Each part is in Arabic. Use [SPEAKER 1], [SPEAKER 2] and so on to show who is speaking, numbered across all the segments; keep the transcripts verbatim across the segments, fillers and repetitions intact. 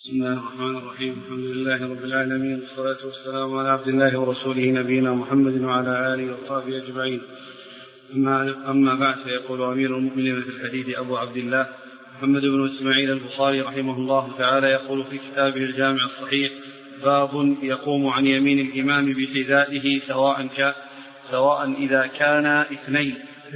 [SPEAKER 1] بسم الله الرحمن الرحيم. الحمد لله رب العالمين، والصلاة والسلام على عبد الله ورسوله نبينا محمد وعلى آله وصحبه أجمعين. أما بعد، فيقول أمير المؤمنين في الحديث أبو عبد الله محمد بن إسماعيل البخاري رحمه الله تعالى يقول في كتابه الجامع الصحيح: باب يقوم عن يمين الإمام بحذائه سواء كان سواء إذا كان اثنين.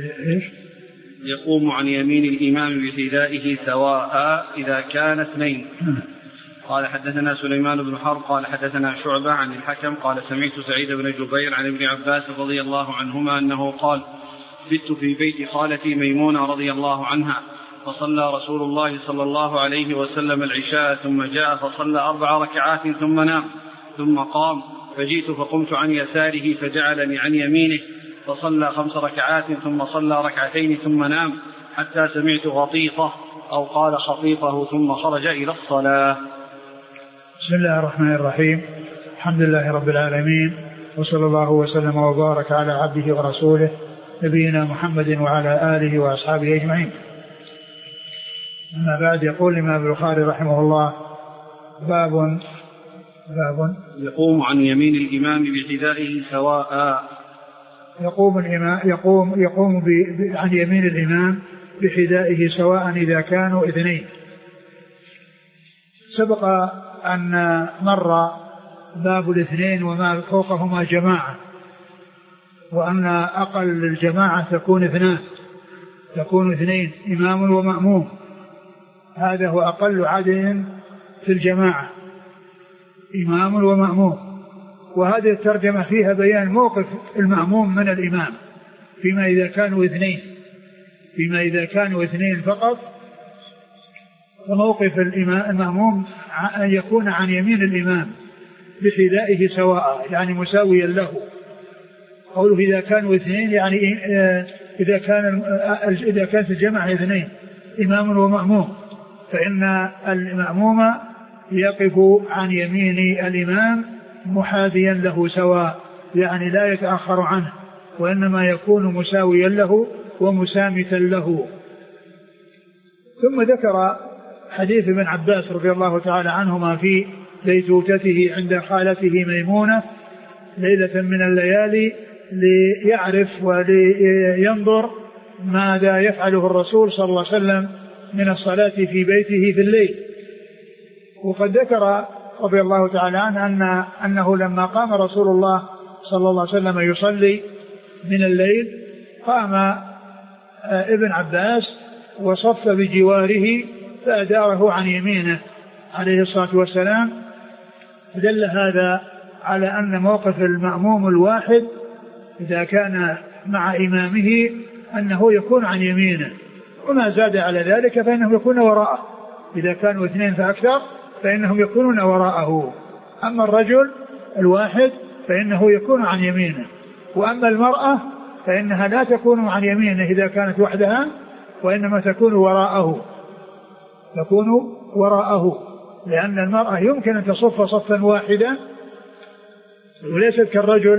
[SPEAKER 1] يقوم عن يمين الإمام بحذائه سواء إذا كان اثنين. قال: حدثنا سليمان بن حرب قال حدثنا شعبة عن الحكم قال: سمعت سعيد بن جبير عن ابن عباس رضي الله عنهما أنه قال: بت في بيت خالتي ميمونة رضي الله عنها، فصلى رسول الله صلى الله عليه وسلم العشاء ثم جاء فصلى أربع ركعات ثم نام، ثم قام، فجئت فقمت عن يساره فجعلني عن يمينه، فصلى خمس ركعات ثم صلى ركعتين ثم نام، حتى سمعت غطيطه أو قال خطيطه ثم خرج إلى الصلاة.
[SPEAKER 2] بسم الله الرحمن الرحيم. الحمد لله رب العالمين، وصلى الله وسلم وبارك على عبده ورسوله نبينا محمد وعلى آله وأصحابه أجمعين. أما بعد، يقول الإمام البخاري رحمه الله: باب باب
[SPEAKER 1] يقوم عن يمين الإمام بحذائه سواء.
[SPEAKER 2] يقوم الإمام يقوم يقوم عن يمين الإمام بحذائه سواء إذا كانوا اثنين. سبق أن مر باب الاثنين وما فوقهما جماعة، وأن أقل الجماعة تكون اثنان، تكون اثنين إمام ومأموم، هذا هو أقل عدد في الجماعة، إمام ومأموم. وهذه الترجمة فيها بيان موقف المأموم من الإمام فيما إذا كانوا اثنين فيما إذا كانوا اثنين فقط، وموقف المأموم أن يكون عن يمين الإمام بحذائه سواء، يعني مساويا له. قوله إذا كانوا اثنين يعني إذا كان إذا كانت الجماعة اثنين إمام ومأموم، فإن المأموم يقف عن يمين الإمام محاذيا له سواء، يعني لا يتأخر عنه، وإنما يكون مساويا له ومسامتا له. ثم ذكر حديث ابن عباس رضي الله تعالى عنهما في بيتوتته عند خالته ميمونة ليلة من الليالي، ليعرف ولينظر ماذا يفعله الرسول صلى الله عليه وسلم من الصلاة في بيته في الليل. وقد ذكر رضي الله تعالى عنه أن أنه لما قام رسول الله صلى الله عليه وسلم يصلي من الليل، قام ابن عباس وصف بجواره فأداره عن يمينه عليه الصلاة والسلام. دل هذا على أن موقف المأموم الواحد إذا كان مع إمامه أنه يكون عن يمينه، وما زاد على ذلك فإنه يكون وراءه، إذا كانوا اثنين فأكثر فإنهم يكونون وراءه. أما الرجل الواحد فإنه يكون عن يمينه، وأما المرأة فإنها لا تكون عن يمينه إذا كانت وحدها، وإنما تكون وراءه تكون وراءه لأن المرأة يمكن أن تصف صفا واحدا، وليست كالرجل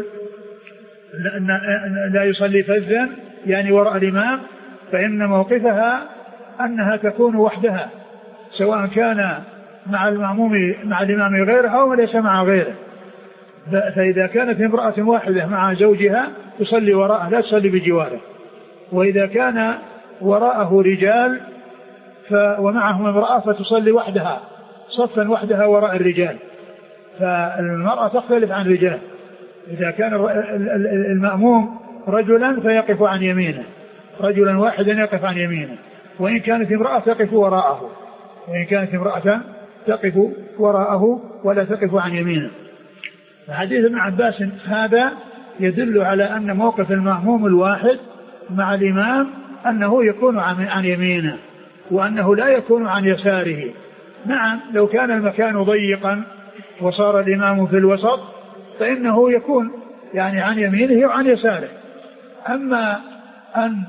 [SPEAKER 2] لا يصلي فذا يعني وراء الإمام، فإن موقفها أنها تكون وحدها، سواء كان مع المأموم مع الإمام غيرها أو ليس مع غيره. فإذا كانت امرأة واحدة مع زوجها تصلي وراءه، لا تصلي بجواره. وإذا كان وراءه رجال ومعهم امرأة فتصلي وحدها صفا وحدها وراء الرجال، فالمرأة تختلف عن الرجال. إذا كان المأموم رجلا فيقف عن يمينه، رجلا واحدا يقف عن يمينه، وإن كانت امرأة تقف وراءه وإن كانت امرأة تقف وراءه ولا تقف عن يمينه. حديث ابن عباس هذا يدل على أن موقف المأموم الواحد مع الإمام أنه يكون عن يمينه، وأنه لا يكون عن يساره. نعم، لو كان المكان ضيقا وصار الإمام في الوسط فإنه يكون يعني عن يمينه وعن يساره. أما أن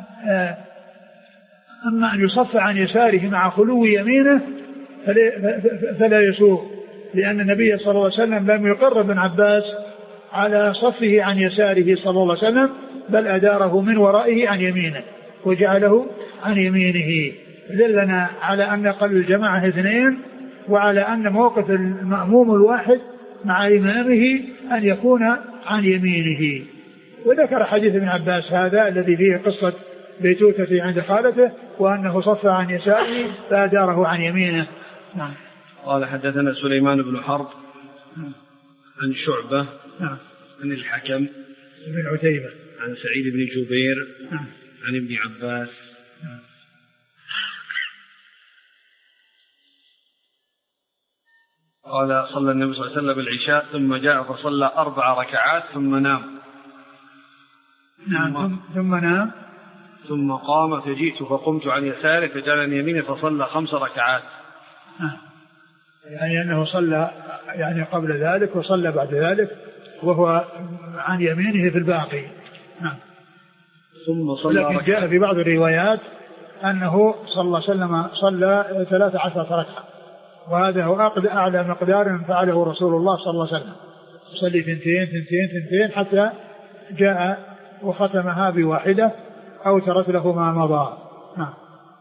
[SPEAKER 2] أما أن يصف عن يساره مع خلو يمينه فلا يسوغ، لأن النبي صلى الله عليه وسلم لم يقر ابن عباس على صفه عن يساره صلى الله عليه وسلم، بل أداره من ورائه عن يمينه وجعله عن يمينه. دلنا على أن قل الجماعة اثنين وعلى أن موقف المأموم الواحد مع إمامه أن يكون عن يمينه. وذكر حديث ابن عباس هذا الذي فيه قصة بيتوتة عند خالته وأنه صف عن يساره فأداره عن يمينه. نعم.
[SPEAKER 1] قال حدثنا سليمان بن حرب عن شعبة
[SPEAKER 2] نعم.
[SPEAKER 1] عن الحكم
[SPEAKER 2] بن عتيبة
[SPEAKER 1] عن سعيد بن جبير
[SPEAKER 2] نعم.
[SPEAKER 1] عن ابن عباس
[SPEAKER 2] نعم.
[SPEAKER 1] قال صلى النبي صلى الله عليه وسلم العشاء ثم جاء فصلى أربع ركعات ثم نام.
[SPEAKER 2] نعم. ثم, ثم نام
[SPEAKER 1] ثم قام فجئت فقمت عن يساره فجعلني يمينه فصلى خمس ركعات.
[SPEAKER 2] يعني أنه صلى يعني قبل ذلك وصلى بعد ذلك وهو عن يمينه في الباقي. نعم.
[SPEAKER 1] ثم صلى
[SPEAKER 2] لكن جاء في بعض الروايات أنه صلى الله عليه وسلم صلى ثلاث عشرة ركعة، وهذا هو أعلى مقدار فعله رسول الله صلى الله عليه وسلم، صلي ثنتين ثنتين ثنتين حتى جاء وختمها بواحدة أو ترت له ما مضى. نعم.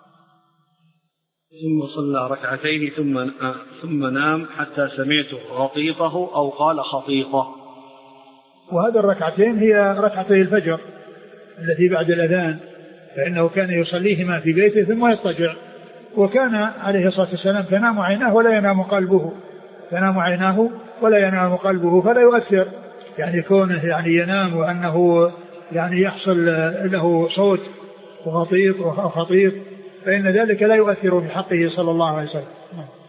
[SPEAKER 1] ثم صلى ركعتين ثم ثم نام حتى سمعت غطيطه أو قال خطيطه.
[SPEAKER 2] وهذه الركعتين هي ركعتي الفجر التي بعد الأذان، فإنه كان يصليهما في بيته ثم يضطجع، وكان عليه الصلاة والسلام تنام عيناه ولا ينام قلبه، تنام عيناه ولا ينام قلبه، فلا يؤثر يعني كونه يعني ينام وأنه يعني يحصل له صوت وغطيط وخطيط، فإن ذلك لا يؤثر في حقه صلى الله عليه وسلم.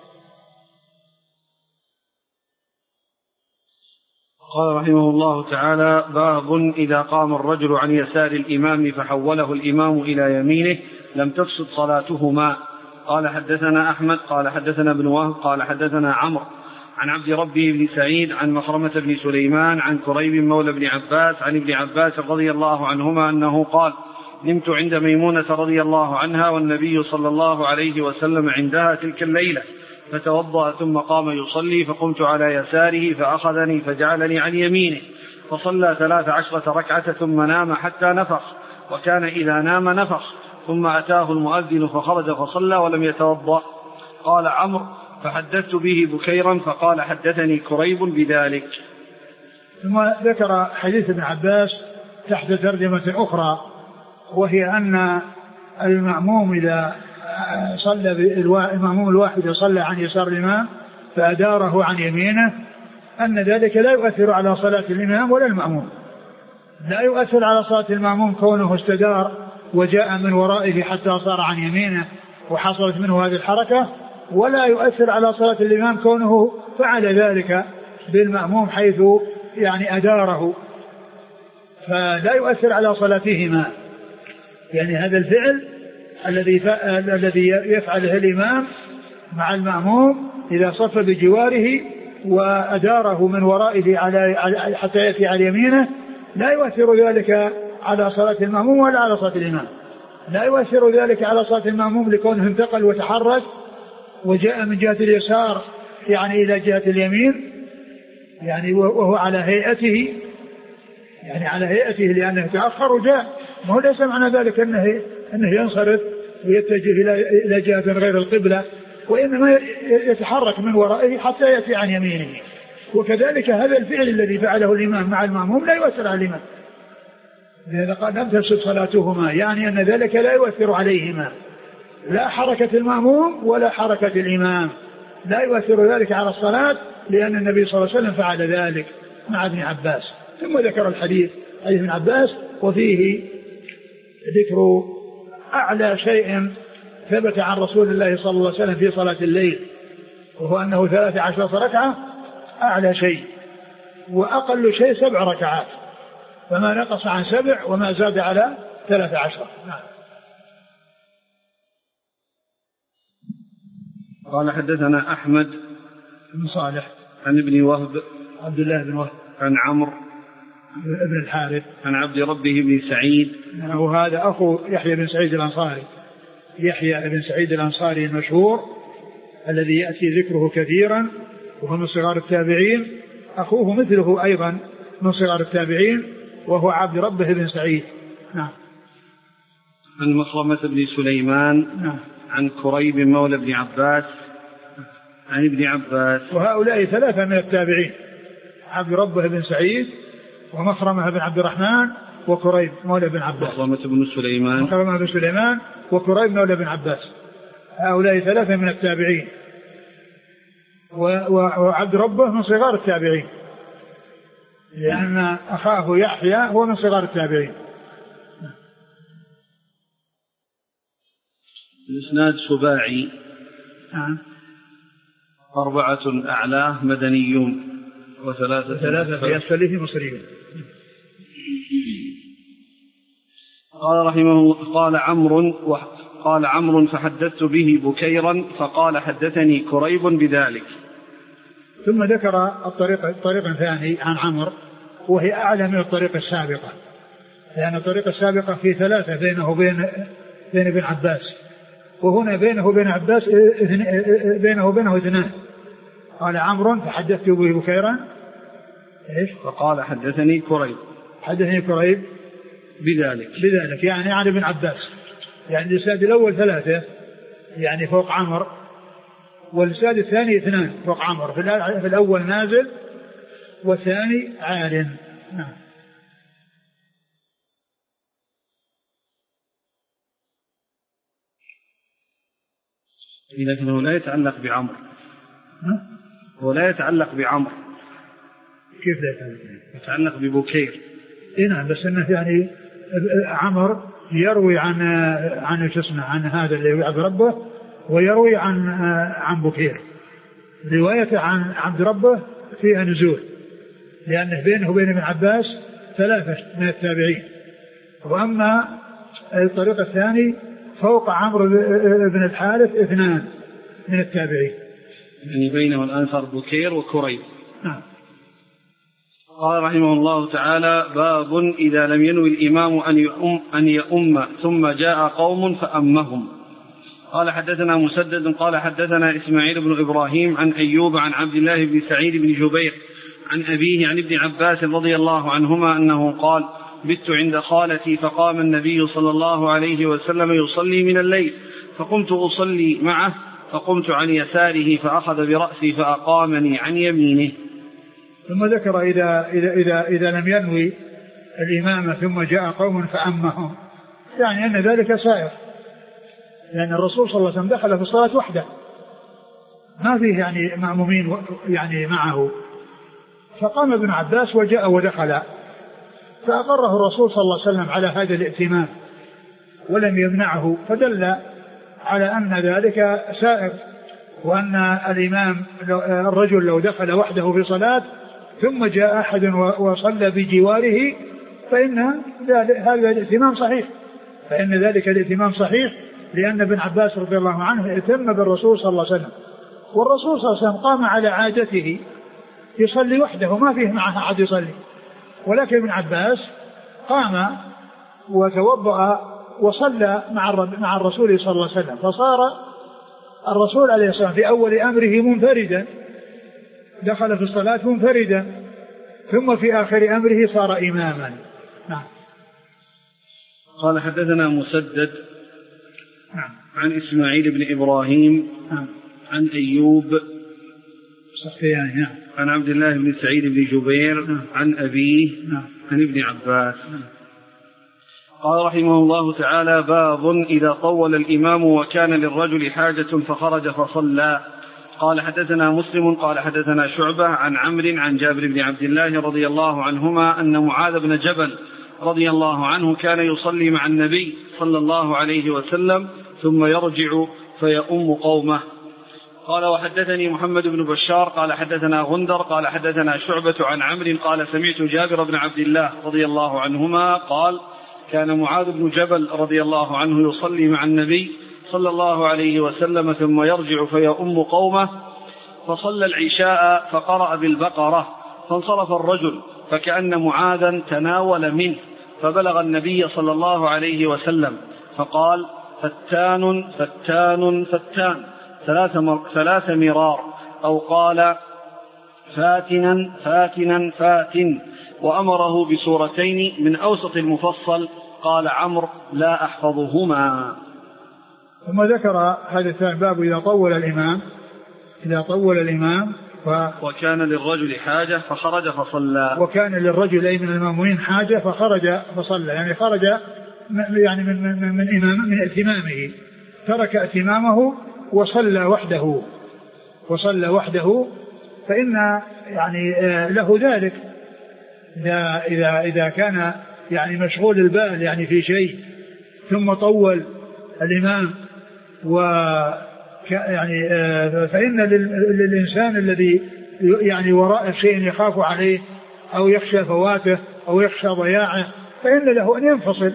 [SPEAKER 1] قال رحمه الله تعالى: باب إذا قام الرجل عن يسار الإمام فحوله الإمام إلى يمينه لم تفسد صلاتهما. قال حدثنا أحمد قال حدثنا ابن وهب قال حدثنا عمرو عن عبد ربه بن سعيد عن مخرمة بن سليمان عن كريب مولى بن عباس عن ابن عباس رضي الله عنهما أنه قال: نمت عند ميمونة رضي الله عنها والنبي صلى الله عليه وسلم عندها تلك الليلة، فتوضأ ثم قام يصلي، فقمت على يساره فأخذني فجعلني عن يمينه، فصلى ثلاث عشرة ركعة ثم نام حتى نفخ، وكان إذا نام نفخ، ثم أتاه المؤذن فخرج فصلى ولم يتوضأ. قال عمرو: فحدثت به بكيرا فقال: حدثني كريب بذلك.
[SPEAKER 2] ثم ذكر حديث ابن عباس تحت ترجمة أخرى، وهي أن المأموم إذا صلى المأموم الواحد صلى عن يسار الإمام فأداره عن يمينه أن ذلك لا يؤثر على صلاة الإمام ولا المأموم، لا يؤثر على صلاة المأموم كونه استدار وجاء من ورائه حتى صار عن يمينه وحصلت منه هذه الحركة، ولا يؤثر على صلاة الإمام كونه فعل ذلك بالمأموم حيث يعني أداره، فلا يؤثر على صلاتهما. يعني هذا الفعل الذي الذي يفعله الإمام مع المأموم إذا صف بجواره وأداره من ورائه على حتى يأتي على يمينه لا يؤثر ذلك على صلاة المأموم ولا على صلاة الإمام، لا يؤثر ذلك على صلاة المأموم لكونه انتقل وتحرك وجاء من جهة اليسار يعني إلى جهة اليمين، يعني وهو على هيئته يعني على هيئته لأنه تأخر وجاء، ما هو ليس معنى ذلك أنه أنه ينصرف ويتجه إلى جهة غير القبلة، وإنما يتحرك من ورائه حتى يأتي عن يمينه. وكذلك هذا الفعل الذي فعله الإمام مع المأموم لا يؤثر على الإمام، لذا قال لم تفسد صلاتهما، يعني أن ذلك لا يؤثر عليهما، لا حركة المأموم ولا حركة الإمام، لا يؤثر ذلك على الصلاة، لأن النبي صلى الله عليه وسلم فعل ذلك مع ابن عباس. ثم ذكر الحديث حديث ابن عباس وفيه ذكر أعلى شيء ثبت عن رسول الله صلى الله عليه وسلم في صلاة الليل، وهو أنه ثلاث عشرة ركعة أعلى شيء، وأقل شيء سبع ركعات، فما نقص عن سبع وما زاد على ثلاث عشرة. نعم.
[SPEAKER 1] قال حدثنا أحمد
[SPEAKER 2] بن صالح
[SPEAKER 1] عن ابن وهب
[SPEAKER 2] عبد الله بن وهب
[SPEAKER 1] عن عمرو
[SPEAKER 2] ابن الحارث
[SPEAKER 1] عن عبد ربه بن سعيد،
[SPEAKER 2] وهذا أخو يحيى بن سعيد الأنصاري، يحيى بن سعيد الأنصاري المشهور الذي يأتي ذكره كثيرا، وهو من صغار التابعين، أخوه مثله أيضا من صغار التابعين وهو عبد ربه بن سعيد. نعم.
[SPEAKER 1] عن مخرمة بن سليمان.
[SPEAKER 2] نعم.
[SPEAKER 1] عن كريب مولى بن عباس عن ابن عباس.
[SPEAKER 2] وهؤلاء ثلاثة من التابعين: عبد ربه بن سعيد، ومخرمة بن عبد الرحمن، وكريب مولى بن عباس.
[SPEAKER 1] مخرمة بن سليمان
[SPEAKER 2] مخرمة بن سليمان وكريب مولى بن عباس. هؤلاء ثلاثة من التابعين. وعبد ربه من صغار التابعين، لأن أخاه يحيى هو من صغار التابعين.
[SPEAKER 1] الإسناد سباعي، أربعة أعلاه مدنيون وثلاثة
[SPEAKER 2] ثلاثة في أسفله مصريون.
[SPEAKER 1] قال رحمه الله: قال عمرو قال عمرو فحدثت به بكيرا فقال حدثني كريب بذلك.
[SPEAKER 2] ثم ذكر الطريق الطريق الثاني عن عمرو، وهي أعلى من الطريق السابقة، لأن الطريق السابقة في ثلاثة بينه وبين بين ابن عباس، وهنا بينه وبين عباس بينه وبينه اثنان. قال عمرو فحدثت به بكيرا ايش؟
[SPEAKER 1] فقال حدثني كريب
[SPEAKER 2] حدثني كريب
[SPEAKER 1] بذلك
[SPEAKER 2] بذلك يعني عن ابن عباس. يعني الإسناد الأول ثلاثة يعني فوق عمرو، والإسناد الثاني اثنان فوق عمرو، في الأول نازل والثاني عال. نعم.
[SPEAKER 1] لكنه لا يتعلق بعمرو، ولا يتعلق بعمرو.
[SPEAKER 2] كيف لا يتعلق؟
[SPEAKER 1] يتعلق ببكير.
[SPEAKER 2] إيه نعم، بس إنه يعني عمرو يروي عن عن شو اسمه عن هذا اللي عبد ربه، ويروي عن عن بكير. روايته عن عبد ربه فيها نزول، لأنه بينه وبين ابن عباس ثلاثة من التابعين. وأما الطريق الثاني فوق عمرو بن الحارث اثنان من التابعين،
[SPEAKER 1] يعني بينه الآن صار بكير وكريب.
[SPEAKER 2] نعم.
[SPEAKER 1] قال رحمه الله تعالى: باب إذا لم ينوي الإمام أن يؤم, أن يؤم ثم جاء قوم فأمهم. قال حدثنا مسدد قال حدثنا إسماعيل بن إبراهيم عن أيوب عن عبد الله بن سعيد بن جبير عن أبيه عن ابن عباس رضي الله عنهما أنه قال: بت عند خالتي فقام النبي صلى الله عليه وسلم يصلي من الليل، فقمت أصلي معه، فقمت عن يساره فأخذ برأسي فأقامني عن يمينه.
[SPEAKER 2] ثم ذكر إذا, إذا, إذا, إذا لم ينوي الإمامة ثم جاء قوم فأمهم، يعني أن ذلك سائر، لأن الرسول صلى الله عليه وسلم دخل في الصلاة وحده، ما فيه يعني مأمومين يعني معه. فقام ابن عباس وجاء ودخل، فأقره الرسول صلى الله عليه وسلم على هذا الائتمام ولم يمنعه، فدل على أن ذلك سائر، وأن الإمام الرجل لو دخل وحده في صلاة ثم جاء أحد وصلى بجواره فإن هذا الائتمام صحيح، فإن ذلك الائتمام صحيح، لأن ابن عباس رضي الله عنه ائتم بالرسول صلى الله عليه وسلم، والرسول صلى الله عليه وسلم قام على عادته يصلي وحده ما فيه معه أحد يصلي، ولكن ابن عباس قام وتوضأ وصلى مع الرسول صلى الله عليه وسلم، فصار الرسول عليه الصلاة والسلام في أول أمره منفردا، دخل في الصلاة منفردا، ثم في آخر أمره صار إماما. نعم.
[SPEAKER 1] قال حدثنا مسدد
[SPEAKER 2] نعم.
[SPEAKER 1] عن إسماعيل بن إبراهيم
[SPEAKER 2] نعم.
[SPEAKER 1] عن أيوب
[SPEAKER 2] سختياني نعم.
[SPEAKER 1] عن عبد الله بن سعيد بن جبير
[SPEAKER 2] نعم.
[SPEAKER 1] عن أبيه
[SPEAKER 2] نعم.
[SPEAKER 1] عن ابن عباس.
[SPEAKER 2] نعم.
[SPEAKER 1] قال رحمه الله تعالى: باب إذا طول الإمام وكان للرجل حاجة فخرج فصلى. قال حدثنا مسلم قال حدثنا شعبة عن عمرو عن جابر بن عبد الله رضي الله عنهما أن معاذ بن جبل رضي الله عنه كان يصلي مع النبي صلى الله عليه وسلم ثم يرجع فيؤم قومه. قال وحدثني محمد بن بشار قال حدثنا غندر قال حدثنا شعبة عن عمرو قال سمعت جابر بن عبد الله رضي الله عنهما قال: كان معاذ بن جبل رضي الله عنه يصلي مع النبي صلى الله عليه وسلم ثم يرجع فيؤم قومه، فصلى العشاء فقرأ بالبقرة، فانصرف الرجل فكأن معاذا تناول منه، فبلغ النبي صلى الله عليه وسلم فقال: فتان فتان فتان ثلاث, مر ثلاث مرار، أو قال فاتنا فاتنا فاتن، وأمره بسورتين من أوسط المفصل. قال عمرو: لا أحفظهما.
[SPEAKER 2] ثم ذكر هذا الباب إذا طول الإمام إذا طول الإمام ف...
[SPEAKER 1] وكان للرجل حاجة فخرج فصلى.
[SPEAKER 2] وكان للرجل أي من المأمومين حاجة فخرج فصلى، يعني خرج يعني من من من إمام من ائتمامه، ترك ائتمامه وصلى وحده وصلى وحده فإن يعني له ذلك إذا إذا إذا كان يعني مشغول البال يعني في شيء ثم طول الإمام و يعني فإن للإنسان الذي يعني وراء شيء يخاف عليه أو يخشى فواته أو يخشى ضياعه فإن له أن ينفصل.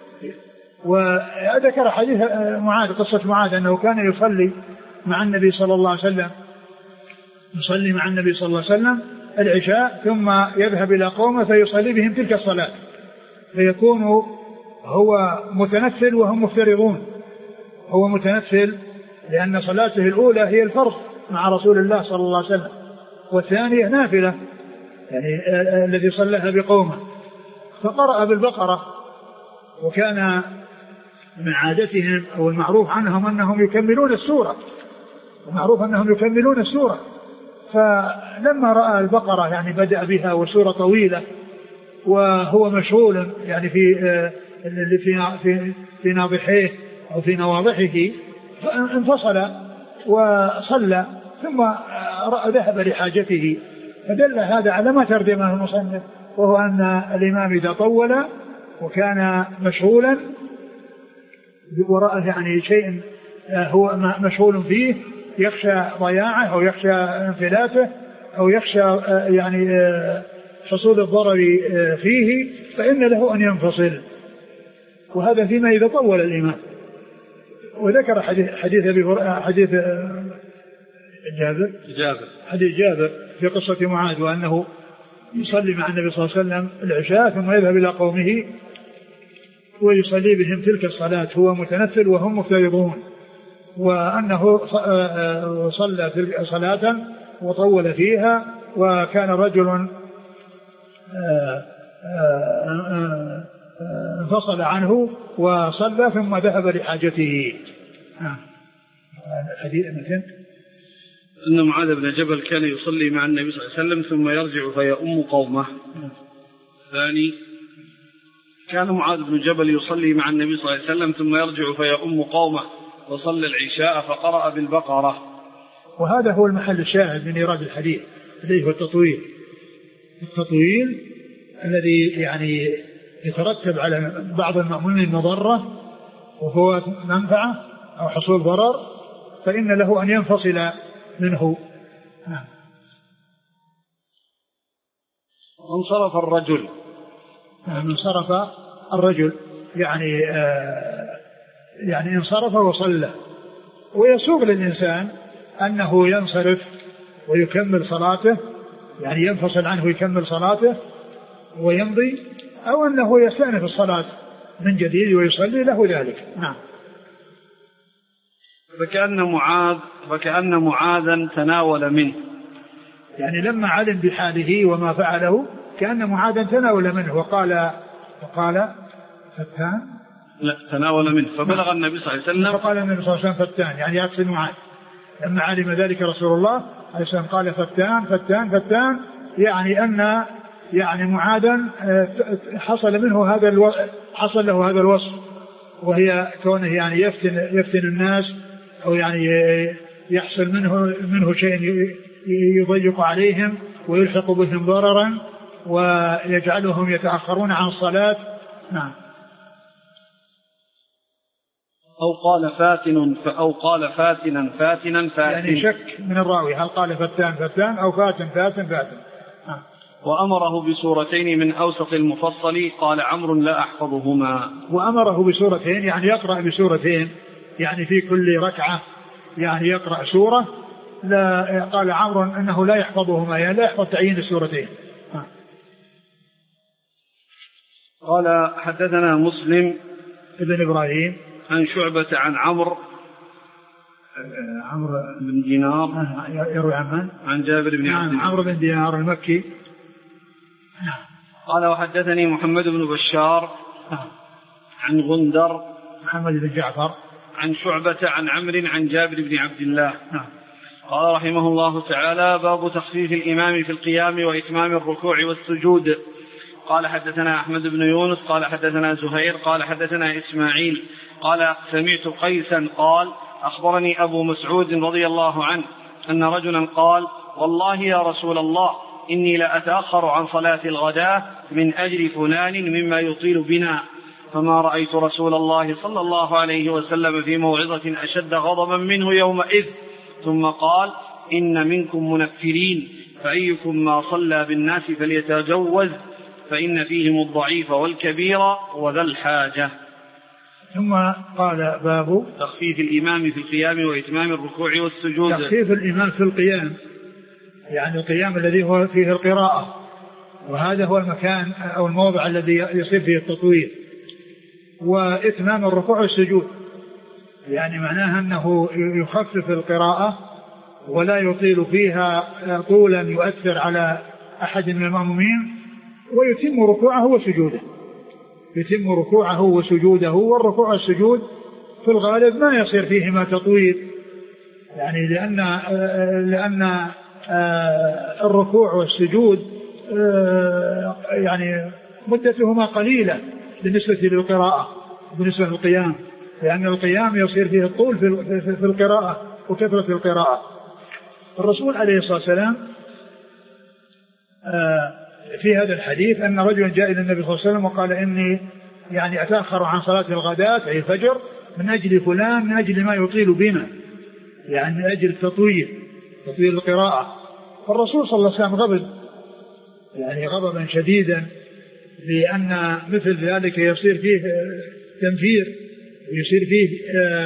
[SPEAKER 2] وذكر حديث معاذ قصة معاذ أنه كان يصلي مع النبي صلى الله عليه وسلم يصلي مع النبي صلى الله عليه وسلم العشاء ثم يذهب إلى قومه فيصلي بهم تلك الصلاة فيكون هو متنفل وهم مفترضون. هو متنفل لأن صلاته الأولى هي الفرض مع رسول الله صلى الله عليه وسلم والثانية نافلة يعني الذي صلىها بقومه. فقرأ بالبقرة وكان من عادتهم أو المعروف عنهم أنهم يكملون السورة المعروف أنهم يكملون السورة فلما رأى البقرة يعني بدأ بها وسورة طويلة وهو مشغول يعني في في في, في ناضحيه أو في نواضحه فانفصل وصلى ثم ذهب لحاجته. فدل هذا على ما ترجمه المصنف وهو أن الإمام إذا طول وكان مشغولا وراء يعني شيء هو مشغول فيه يخشى ضياعه أو يخشى انفلاته أو يخشى يعني حصول الضرر فيه فإن له أن ينفصل. وهذا فيما إذا طول الإمام. وذكر حديث حديث حديث جابر
[SPEAKER 1] جابر
[SPEAKER 2] حديث جابر في قصة معاذ وأنه يصلي مع النبي صلى الله عليه وسلم العشاء ثم يذهب إلى قومه ويصلي بهم تلك الصلاة هو متنفل وهم مفترضون وأنه صلى تلك صلاة وطول فيها وكان رجل انفصل عنه وصلى ثم ذهب لحاجته. الحديث مثل
[SPEAKER 1] أن معاذ بن جبل كان يصلي مع النبي صلى الله عليه وسلم ثم يرجع فيؤم قومه. ثاني كان معاذ بن جبل يصلي مع النبي صلى الله عليه وسلم ثم يرجع فيؤم قومه وصلى العشاء فقرأ بالبقرة.
[SPEAKER 2] وهذا هو المحل الشاهد من إيراد الحديث الذي هو التطويل التطويل الذي يعني يترتب على بعض المأمومين مضرة وفوات منفعة أو حصول ضرر فإن له أن ينفصل منه.
[SPEAKER 1] انصرف الرجل
[SPEAKER 2] انصرف الرجل يعني آه يعني انصرف وصلى. ويسوغ للإنسان أنه ينصرف ويكمل صلاته يعني ينفصل عنه ويكمل صلاته ويمضي أو أنه يستأنف الصلاة من جديد ويصلي له ذلك. نعم.
[SPEAKER 1] فكأن معاذ فكأن معاذا تناول منه
[SPEAKER 2] يعني لما علم بحاله وما فعله كأن معاذا تناول منه وقال وقال فتان
[SPEAKER 1] لا تناول منه فبلغ النبي صلى الله عليه وسلم
[SPEAKER 2] فقال النبي صلى الله عليه وسلم فتان يعني يقصد معاذ. لما علم ذلك رسول الله عليه السلام قال فتان فتان فتان يعني أن يعني معاذا حصل منه هذا الو... حصل له هذا الوصف وهي كونه يعني يفتن يفتن الناس أو يعني يحصل منه منه شيء يضيق عليهم ويلحق بهم ضررا ويجعلهم يتأخرون عن الصلاة. نعم.
[SPEAKER 1] أو قال فاتن أو قال فاتنا فاتنا فاتن
[SPEAKER 2] يعني شك من الراوي هل قال فتان فتان أو فاتن فاتن فاتن. نعم.
[SPEAKER 1] وأمره بسورتين من أوسط المفصل قال عمرو لا أحفظهما.
[SPEAKER 2] وأمره بسورتين يعني يقرأ بسورتين يعني في كل ركعة يعني يقرأ سورة. لا قال عمرو أنه لا يحفظهما يعني لا يحفظ تعيين السورتين.
[SPEAKER 1] قال حدثنا مسلم
[SPEAKER 2] ابن إبراهيم
[SPEAKER 1] عن شعبة عن عمرو
[SPEAKER 2] عمرو
[SPEAKER 1] بن دينار
[SPEAKER 2] يروي عن
[SPEAKER 1] عن جابر بن عبد الله
[SPEAKER 2] عمرو بن دينار المكي.
[SPEAKER 1] قال وحدثني محمد بن بشار عن غندر
[SPEAKER 2] محمد بن جعفر
[SPEAKER 1] عن شعبة عن عمرو عن جابر بن عبد الله قال رحمه الله تعالى: باب تخفيف الإمام في القيام وإتمام الركوع والسجود. قال حدثنا أحمد بن يونس قال حدثنا زهير قال حدثنا إسماعيل قال سمعت قيسا قال: أخبرني أبو مسعود رضي الله عنه أن رجلا قال: والله يا رسول الله إني لأتأخر عن صلاة الغداة من أجل فلان مما يطيل بنا، فما رأيت رسول الله صلى الله عليه وسلم في موعظة أشد غضبا منه يومئذ. ثم قال: إن منكم منفرين، فأيكم ما صلى بالناس فليتجوز، فإن فيهم الضعيف والكبير وذا الحاجة.
[SPEAKER 2] ثم قال: باب
[SPEAKER 1] تخفيف الإمام في القيام وإتمام الركوع والسجود.
[SPEAKER 2] تخفيف الإمام في القيام يعني القيام الذي هو فيه القراءة، وهذا هو المكان أو الموضع الذي يصير فيه التطويل. وإتمام الركوع والسجود يعني معناها أنه يخفف القراءة ولا يطيل فيها طولا يؤثر على أحد من المأمومين، ويتم ركوعه وسجوده يتم ركوعه وسجوده والركوع والسجود في الغالب ما يصير فيهما تطويل، يعني لأن لأن الركوع والسجود يعني مدتهما قليلة بالنسبة للقراءة بالنسبة للقيام، لأن القيام يصير فيه الطول في القراءة وكثرة القراءة. الرسول عليه الصلاة والسلام في هذا الحديث أن رجلا جاء إلى النبي صلى الله عليه وسلم وقال: إني يعني أتأخر عن صلاة الغداة أي الفجر من أجل فلان من أجل ما يطيل بنا، يعني من أجل التطويل تطويل القراءة. فالرسول صلى الله عليه وسلم غضب يعني غضبا شديدا، لأن مثل ذلك يصير فيه تنفير ويصير فيه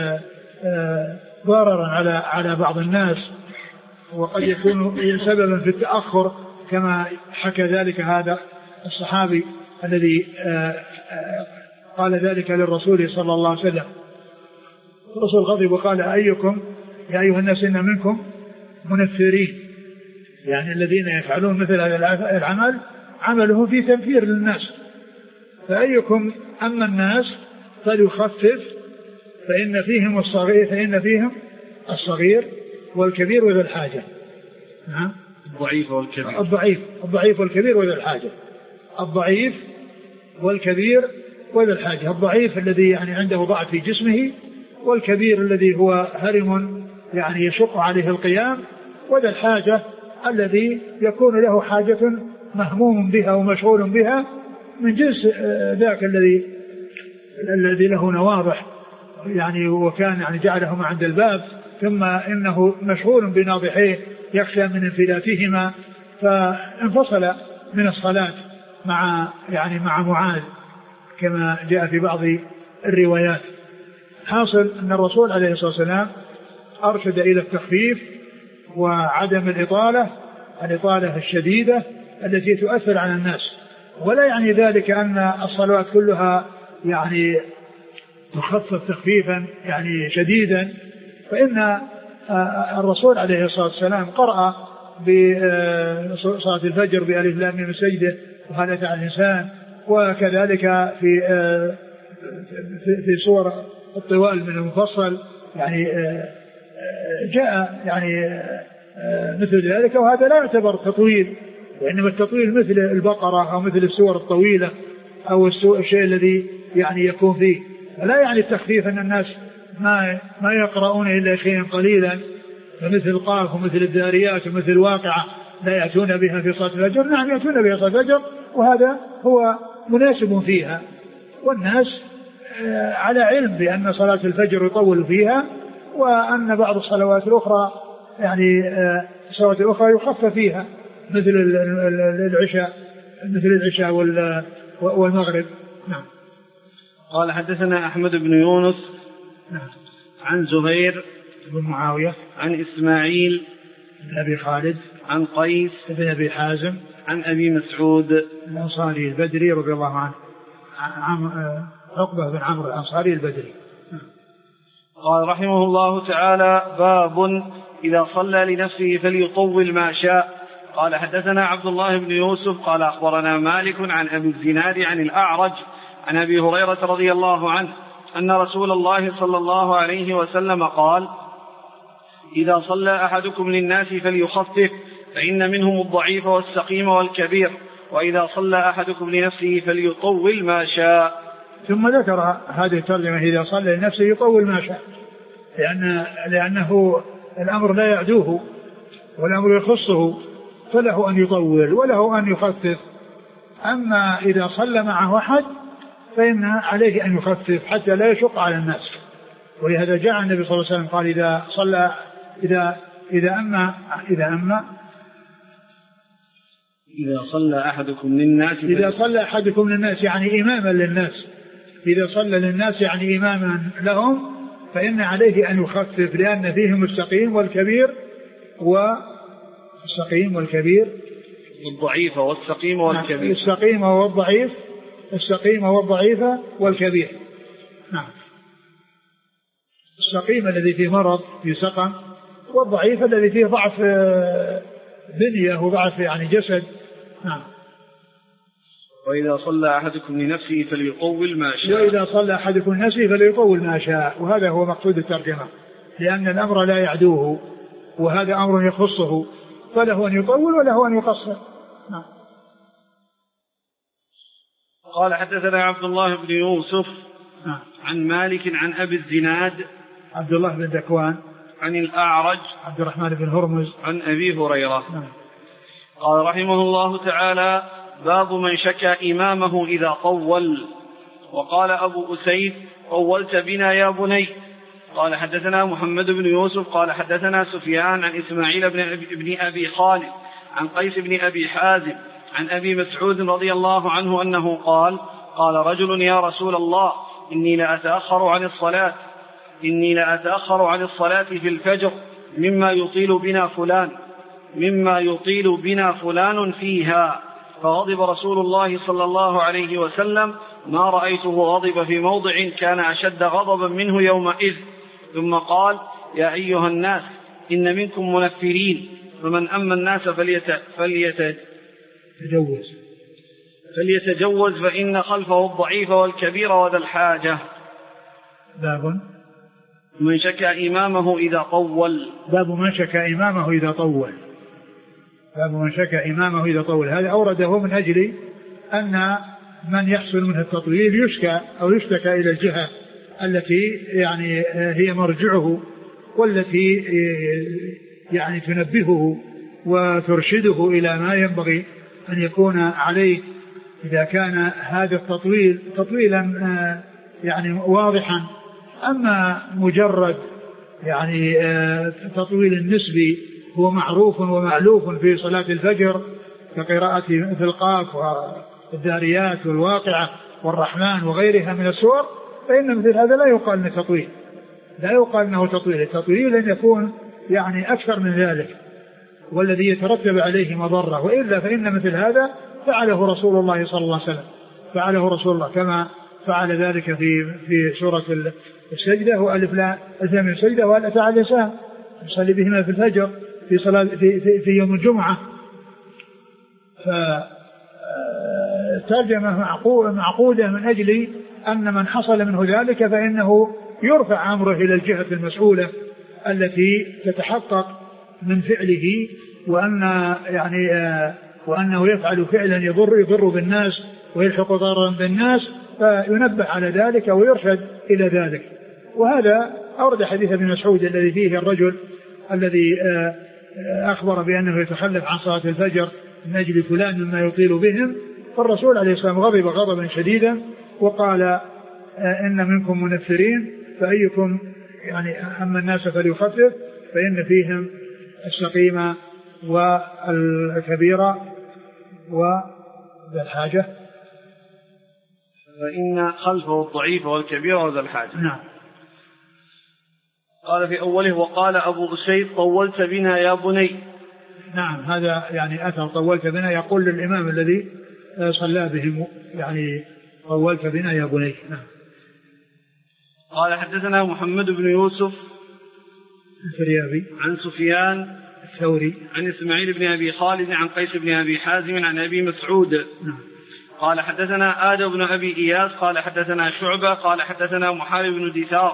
[SPEAKER 2] ضررا على على بعض الناس، وقد يكون سببا في التأخر كما حكى ذلك هذا الصحابي الذي قال ذلك للرسول صلى الله عليه وسلم. الرسول غضب وقال: أيكم يا أيها الناس إن منكم منفرين، يعني الذين يفعلون مثل هذا العمل عمله في تنفير للناس. فأيكم أما الناس فليخفف فإن فيهم الصغير فإن فيهم الصغير والكبير وذا الحاجة. نعم
[SPEAKER 1] الضعيف والكبير
[SPEAKER 2] الضعيف الضعيف والكبير وذا الحاجة الضعيف والكبير وذا الحاجة الضعيف الذي يعني عنده ضعف في جسمه، والكبير الذي هو هرم يعني يشق عليه القيام، وذا الحاجة الذي يكون له حاجة مهموم بها ومشغول بها من جنس ذاك الذي الذي له نواضح يعني وكان يعني جعلهما عند الباب، ثم إنه مشغول بناضحيه يخشى من انفلاتهما فانفصل من الصلاة مع يعني مع معاذ كما جاء في بعض الروايات. حاصل أن الرسول عليه الصلاة والسلام أرشد إلى التخفيف وعدم الإطالة الإطالة الشديدة التي تؤثر على الناس، ولا يعني ذلك أن الصلوات كلها يعني تخفف تخفيفا يعني شديدا، فإن الرسول عليه الصلاة والسلام قرأ بصلاة الفجر بألف لام ميم السجدة وهل أتى على الإنسان، وكذلك في في صور الطوال من المفصل يعني جاء يعني مثل ذلك، وهذا لا يعتبر تطويل، وإنما التطويل مثل البقرة أو مثل السور الطويلة أو الشيء الذي يعني يكون فيه. لا يعني التخفيف أن الناس ما ما يقرؤون إلا شيئا قليلا فمثل القاف ومثل الذاريات ومثل الواقعة لا يأتون بها في صلاة الفجر. نعم يأتون بها صلاة الفجر وهذا هو مناسب فيها، والناس على علم بأن صلاة الفجر يطول فيها، وأن بعض الصلوات الأخرى يعني الصلوات الأخرى يخفف فيها مثل العشاء مثل العشاء والمغرب. نعم.
[SPEAKER 1] قال حدثنا أحمد بن يونس
[SPEAKER 2] نعم.
[SPEAKER 1] عن زهير
[SPEAKER 2] بن معاوية
[SPEAKER 1] عن إسماعيل
[SPEAKER 2] بن أبي خالد
[SPEAKER 1] عن قيس
[SPEAKER 2] بن أبي حازم
[SPEAKER 1] عن أبي مسعود
[SPEAKER 2] الأنصاري البدري رضي الله عنه عن عقبة بن عمرو الأنصاري البدري.
[SPEAKER 1] قال رحمه الله تعالى: باب إذا صلى لنفسه فليطول ما شاء. قال حدثنا عبد الله بن يوسف قال أخبرنا مالك عن أبي الزناد عن الأعرج عن أبي هريرة رضي الله عنه أن رسول الله صلى الله عليه وسلم قال: إذا صلى أحدكم للناس فليخفف فإن منهم الضعيف والسقيم والكبير، وإذا صلى أحدكم لنفسه فليطول ما شاء.
[SPEAKER 2] ثم ذكر هذه الترجمة إذا صلى لنفسه يطول ما شاء، لأن لأنه الأمر لا يعدوه والأمر يخصه، فله أن يطول وله أن يخفف. أما إذا صلى معه أحد فإن عليه أن يخفف حتى لا يشق على الناس. ولهذا جاء النبي صلى الله عليه وسلم قال إذا صلى إذا إذا أما إذا أما
[SPEAKER 1] إذا صلى أحدكم للناس
[SPEAKER 2] إذا صلى أحدكم للناس يعني إماما للناس، إذا صلى للناس يعني إماما لهم فإن عليه أن يخفف، لأن فيهم السقيم والكبير والسقيم والكبير
[SPEAKER 1] والضعيف والسقيم والكبير
[SPEAKER 2] السقيم والضعيف السقيم والضعيف والكبير. نعم. السقيم الذي فيه مرض في سقم، والضعيف الذي فيه ضعف بنية وضعف يعني جسد. نعم.
[SPEAKER 1] وإذا صلى أحدكم لنفسه فليطول ما شاء
[SPEAKER 2] وإذا صلى أحدكم لنفسه فليطول ما شاء، وهذا هو مقصود الترجمة، لأن الأمر لا يعدوه وهذا أمر يخصه، فله أن يطول وله أن يقصر. نعم.
[SPEAKER 1] قال حدثنا عبد الله بن يوسف
[SPEAKER 2] نعم.
[SPEAKER 1] عن مالك عن أبي الزناد
[SPEAKER 2] عبد الله بن ذكوان
[SPEAKER 1] عن الأعرج
[SPEAKER 2] عبد الرحمن بن هرمز
[SPEAKER 1] عن أبي هريرة.
[SPEAKER 2] نعم.
[SPEAKER 1] قال رحمه الله تعالى: باب من شكى إمامه إذا طول. وقال أبو أسيد: طولت بنا يا بني. قال حدثنا محمد بن يوسف قال حدثنا سفيان عن إسماعيل بن أبي, بن أبي خالد عن قيس بن أبي حازم عن أبي مسعود رضي الله عنه أنه قال: قال رجل: يا رسول الله، إني لأتأخر عن الصلاة إني لأتأخر عن الصلاة في الفجر مما يطيل بنا فلان مما يطيل بنا فلان فيها. فغضب رسول الله صلى الله عليه وسلم ما رأيته غضب في موضع كان أشد غضبا منه يومئذ، ثم قال: يا أيها الناس، إن منكم منفرين، فمن أما الناس فليت فليتجوز فليتجوز فإن خلفه الضعيف والكبير وذا الحاجة.
[SPEAKER 2] باب
[SPEAKER 1] من شكى إمامه إذا طول.
[SPEAKER 2] باب من شكى إمامه إذا طول. باب من شكى إمامه إذا طول، هذا أورده من أجل أن من يحصل منه التطويل يشكى أو يشتكى إلى الجهة التي يعني هي مرجعه والتي يعني تنبهه وترشده إلى ما ينبغي أن يكون عليه إذا كان هذا التطويل تطويلا يعني واضحا. أما مجرد يعني تطويل النسبي هو معروف ومألوف في صلاة الفجر كقراءة مثل القاف والذاريات والواقعة والرحمن وغيرها من السور، فإن مثل هذا لا يقال أنه تطويل لا يقال أنه تطويل التطويل أن يكون يعني أكثر من ذلك والذي يترتب عليه مضرة، وإلا فإن مثل هذا فعله رسول الله صلى الله عليه وسلم فعله رسول الله كما فعل ذلك في في سورة السجدة وألف لا ألف من السجدة وألف على اليسار يصلي بهما في الفجر في صلاة في, في, في يوم الجمعة. فترجمة معقودة من أجل أن من حصل منه ذلك فإنه يرفع أمره إلى الجهة المسؤولة التي تتحقق من فعله، وأن يعني وأنه يفعل فعلا يضر يضر بالناس ويلحق ضررا بالناس، فينبه على ذلك ويرشد إلى ذلك. وهذا أورد حديث ابن مسعود الذي فيه الرجل الذي أخبر بأنه يتخلف عن صلاة الفجر من أجل فلان مما يطيل بهم، فالرسول عليه السلام غضب غضبا شديدا وقال: إن منكم منفرين فأيكم يعني أما الناس فليخفف فإن فيهم السقيم والكبير وذا الحاجة
[SPEAKER 1] فإن خلفه الضعيف والكبير وذا الحاجة.
[SPEAKER 2] نعم.
[SPEAKER 1] قال في أوله: وقال أبو أسيد: طولت بنا يا بني.
[SPEAKER 2] نعم، هذا يعني أثر طولت بنا يقول للإمام الذي صلى بهم يعني طولت بنا يا بني. نعم.
[SPEAKER 1] قال حدثنا محمد بن يوسف
[SPEAKER 2] الفريابي
[SPEAKER 1] عن سفيان
[SPEAKER 2] الثوري
[SPEAKER 1] عن إسماعيل بن أبي خالد عن قيس بن أبي حازم عن أبي مسعود.
[SPEAKER 2] نعم.
[SPEAKER 1] قال حدثنا آدم بن أبي إياس قال حدثنا شعبة قال حدثنا محارب بن دثار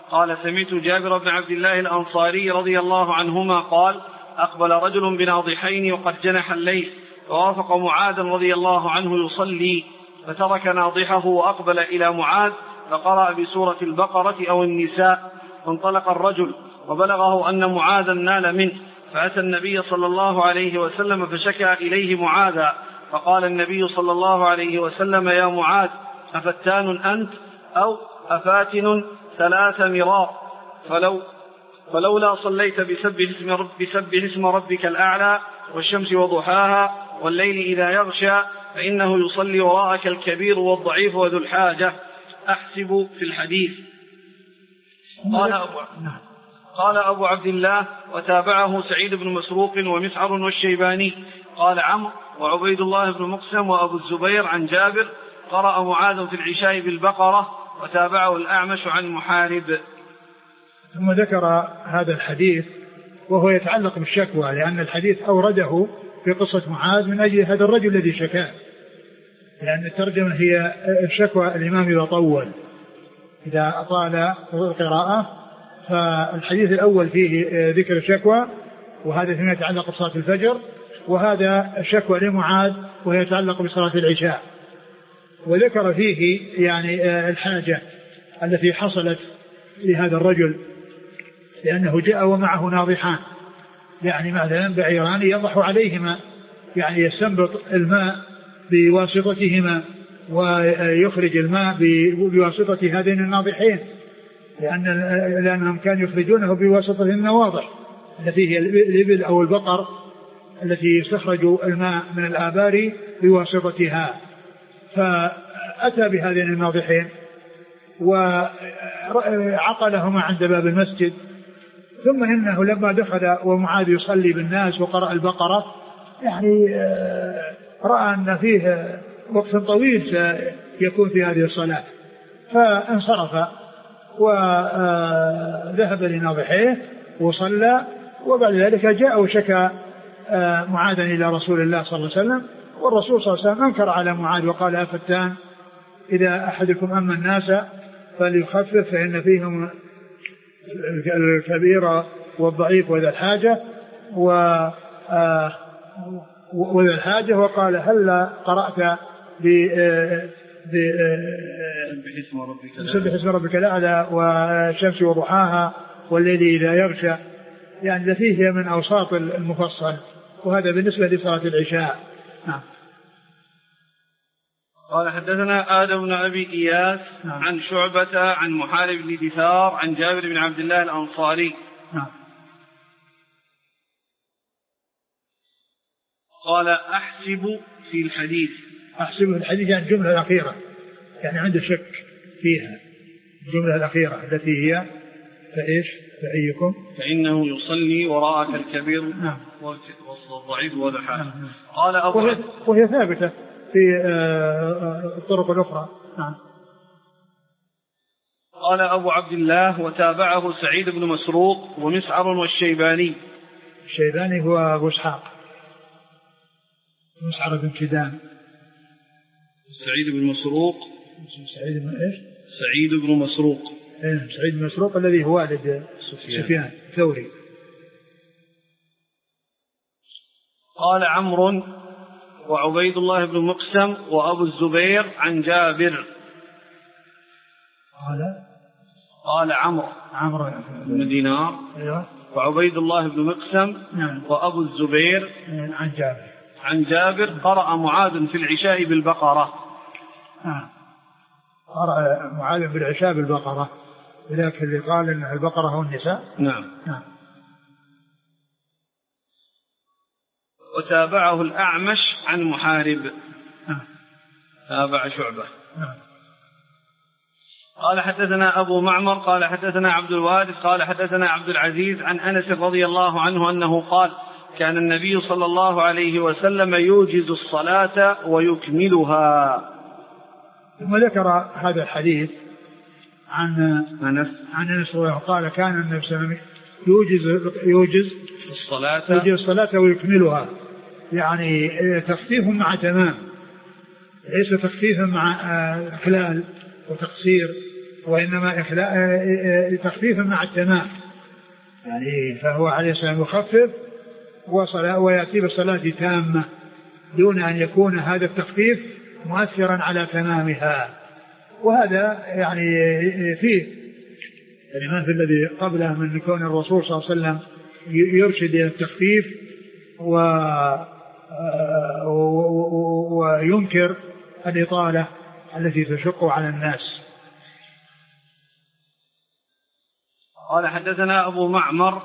[SPEAKER 1] قال سمعت جابر بن عبد الله الأنصاري رضي الله عنهما قال أقبل رجل بناضحين وقد جنح الليل ووافق معاذ رضي الله عنه يصلي فترك ناضحه وأقبل إلى معاذ فقرأ بسورة البقرة أو النساء فانطلق الرجل وبلغه أن معاذا نال منه فأتى النبي صلى الله عليه وسلم فشكى إليه معاذا فقال النبي صلى الله عليه وسلم يا معاذ أفتان أنت أو أفاتن ثلاث مرار فلو فلولا صليت بسبح اسم, رب بسبح اسم ربك الأعلى والشمس وضحاها والليل إذا يغشى فإنه يصلي وراءك الكبير والضعيف وذو الحاجة أحسب في الحديث. قال أبو, قال أبو عبد الله وتابعه سعيد بن مسروق ومسعر والشيباني قال عمرو وعبيد الله بن مقسم وأبو الزبير عن جابر قرأ معاذ في العشاء بالبقرة وتابعه الأعمش عن محارب.
[SPEAKER 2] ثم ذكر هذا الحديث وهو يتعلق بالشكوى لأن الحديث أورده في قصة معاذ من أجل هذا الرجل الذي شكاه، لأن الترجمة هي الشكوى الإمام إذا طول إذا أطال القراءة، فالحديث الأول فيه ذكر الشكوى وهذا فيما يتعلق بصلاة الفجر، وهذا الشكوى لمعاذ وهي يتعلق بصلاة العشاء. وذكر فيه يعني الحاجة التي حصلت لهذا الرجل لأنه جاء ومعه ناضحان، يعني مثلا بعيران يضح عليهما، يعني يستنبط الماء بواسطتهما ويخرج الماء بواسطة هذين الناضحين، لأن لأنهم كانوا يخرجونه بواسطة النواضح التي هي الإبل أو البقر التي يستخرج الماء من الآبار بواسطتها. فأتى بهذين الناضحين وعقلهما عند باب المسجد، ثم إنه لما دخل ومعاذ يصلي بالناس وقرأ البقرة يعني رأى أن فيه وقت طويل سيكون في هذه الصلاة، فانصرف وذهب لناضحيه وصلى، وبعد ذلك جاء وشكى معاذا إلى رسول الله صلى الله عليه وسلم، والرسول صلى الله عليه وسلم أنكر على معاذ وقال أفتان إذا أحدكم أما الناس فليخفف فإن فيهم الكبير والضعيف وذا الحاجة وذا الحاجة وقال هل قرأت بسبح اسم ربك الأعلى والشمس وضحاها والليل إذا يغشى، يعني التي هي من أوساط المفصل، وهذا بالنسبة لصلاة العشاء. نعم.
[SPEAKER 1] قال حدثنا آدم بن أبي إياس نعم. عن شعبة عن محارب بن دثار عن جابر بن عبد الله الأنصاري
[SPEAKER 2] نعم.
[SPEAKER 1] قال أحسب في الحديث
[SPEAKER 2] أحسب في الحديث يعني الجملة الأخيرة، يعني عنده شك فيها الجملة الأخيرة التي هي فإيش فأيكم
[SPEAKER 1] فإنه يصلي وراءك الكبير
[SPEAKER 2] نعم.
[SPEAKER 1] والضعيف وذا الحاجة
[SPEAKER 2] نعم.
[SPEAKER 1] قال أبو
[SPEAKER 2] وهي, وهي ثابتة في الطرق الأخرى. نعم.
[SPEAKER 1] قال أبو عبد الله وتابعه سعيد بن مسروق ومسعر والشيباني.
[SPEAKER 2] الشيباني هو أبو إسحاق مسعر بن كدام.
[SPEAKER 1] سعيد بن مسروق
[SPEAKER 2] سعيد بن إيش
[SPEAKER 1] سعيد بن مسروق
[SPEAKER 2] إيه سعيد بن مسروق الذي هو والد سفيان الثوري.
[SPEAKER 1] قال عمرو وعبيد الله بن مقسم وأبو الزبير عن جابر.
[SPEAKER 2] قال
[SPEAKER 1] قال عمرو
[SPEAKER 2] عمرو
[SPEAKER 1] بن دينار
[SPEAKER 2] أيوة.
[SPEAKER 1] وعبيد الله بن مقسم
[SPEAKER 2] نعم.
[SPEAKER 1] وأبو الزبير
[SPEAKER 2] عن جابر
[SPEAKER 1] عن جابر قرأ معاذ في العشاء بالبقرة.
[SPEAKER 2] آه. قرأ معاذ في العشاء بالبقرة، ذاك اللي قال إن البقرة هو النساء.
[SPEAKER 1] نعم.
[SPEAKER 2] نعم.
[SPEAKER 1] وتابعه الأعمش عن محارب.
[SPEAKER 2] آه.
[SPEAKER 1] تابع شعبة.
[SPEAKER 2] نعم.
[SPEAKER 1] قال حدثنا أبو معمر قال حدثنا عبد الوارث قال حدثنا عبد العزيز عن أنس رضي الله عنه أنه قال كان النبي صلى الله عليه وسلم يوجز الصلاة ويكملها.
[SPEAKER 2] ثم ذكر هذا الحديث عن
[SPEAKER 1] أنس
[SPEAKER 2] عن أنس قال كان النبي صلى الله عليه وسلم يوجز يوجز
[SPEAKER 1] الصلاة
[SPEAKER 2] يوجز الصلاة ويكملها، يعني تخفيف مع تمام، ليس تخفيف مع إخلال وتقصير، وإنما تخفيفا مع التمام، يعني فهو عليه السلام يخفف ويأتي بالصلاة تامة دون أن يكون هذا التخفيف مؤثرا على تمامها. وهذا يعني فيه يعني ما في الذي قبله من كون الرسول صلى الله عليه وسلم يرشد إلى التخفيف و وينكر الإطالة التي تشق على الناس.
[SPEAKER 1] قال حدثنا أبو معمر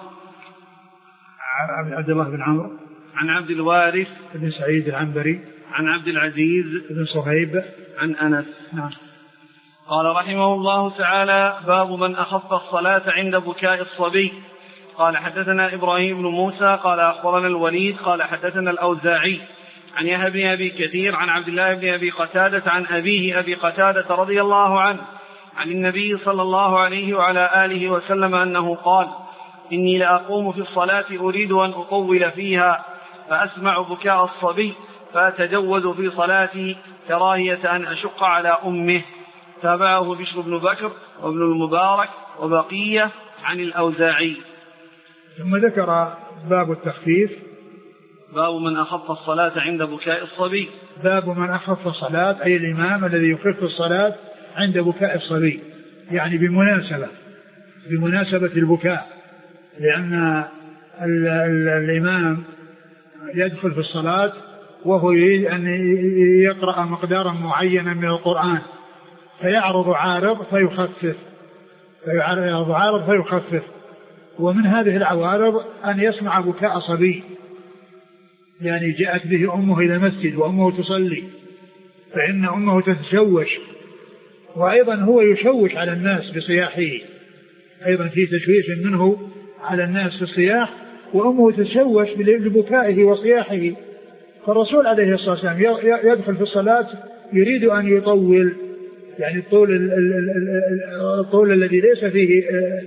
[SPEAKER 2] عبد الله بن عمرو
[SPEAKER 1] عن عبد الوارث
[SPEAKER 2] بن سعيد العنبري
[SPEAKER 1] عن عبد العزيز
[SPEAKER 2] بن صهيب
[SPEAKER 1] عن أنس.
[SPEAKER 2] نعم.
[SPEAKER 1] قال رحمه الله تعالى: باب من أخف الصلاة عند بكاء الصبي. قال حدثنا إبراهيم بن موسى قال أخبرنا الوليد قال حدثنا الأوزاعي عن يحيى بن أبي كثير عن عبد الله بن أبي قتادة عن أبيه أبي قتادة رضي الله عنه عن النبي صلى الله عليه وعلى آله وسلم أنه قال: إني لأقوم في الصلاة أريد أن أطول فيها فأسمع بكاء الصبي فأتجوز في صلاتي كراهية أن أشق على أمه. تابعه بشر بن بكر وابن المبارك وبقية عن الأوزاعي.
[SPEAKER 2] ثم ذكر باب التخفيف.
[SPEAKER 1] باب من أخف الصلاة عند بكاء الصبي.
[SPEAKER 2] باب من أخف الصلاة أي الإمام الذي يخف الصلاة عند بكاء الصبي، يعني بمناسبة بمناسبة البكاء، لأن ال ال الإمام يدخل في الصلاة وهو يريد أن يقرأ مقدارا معينا من القرآن فيعرض عارض فيخفف فيعرض عارض فيخفف ومن هذه العوارض أن يسمع بكاء صبي، يعني جاءت به أمه إلى المسجد وأمه تصلي فإن أمه تتشوش، وأيضا هو يشوش على الناس بصياحه، أيضا في تشويش منه على الناس في الصياح، وأمه تتشوش ببكائه وصياحه. فالرسول عليه الصلاة والسلام يدخل في الصلاة يريد أن يطول، يعني الطول, الطول الذي ليس فيه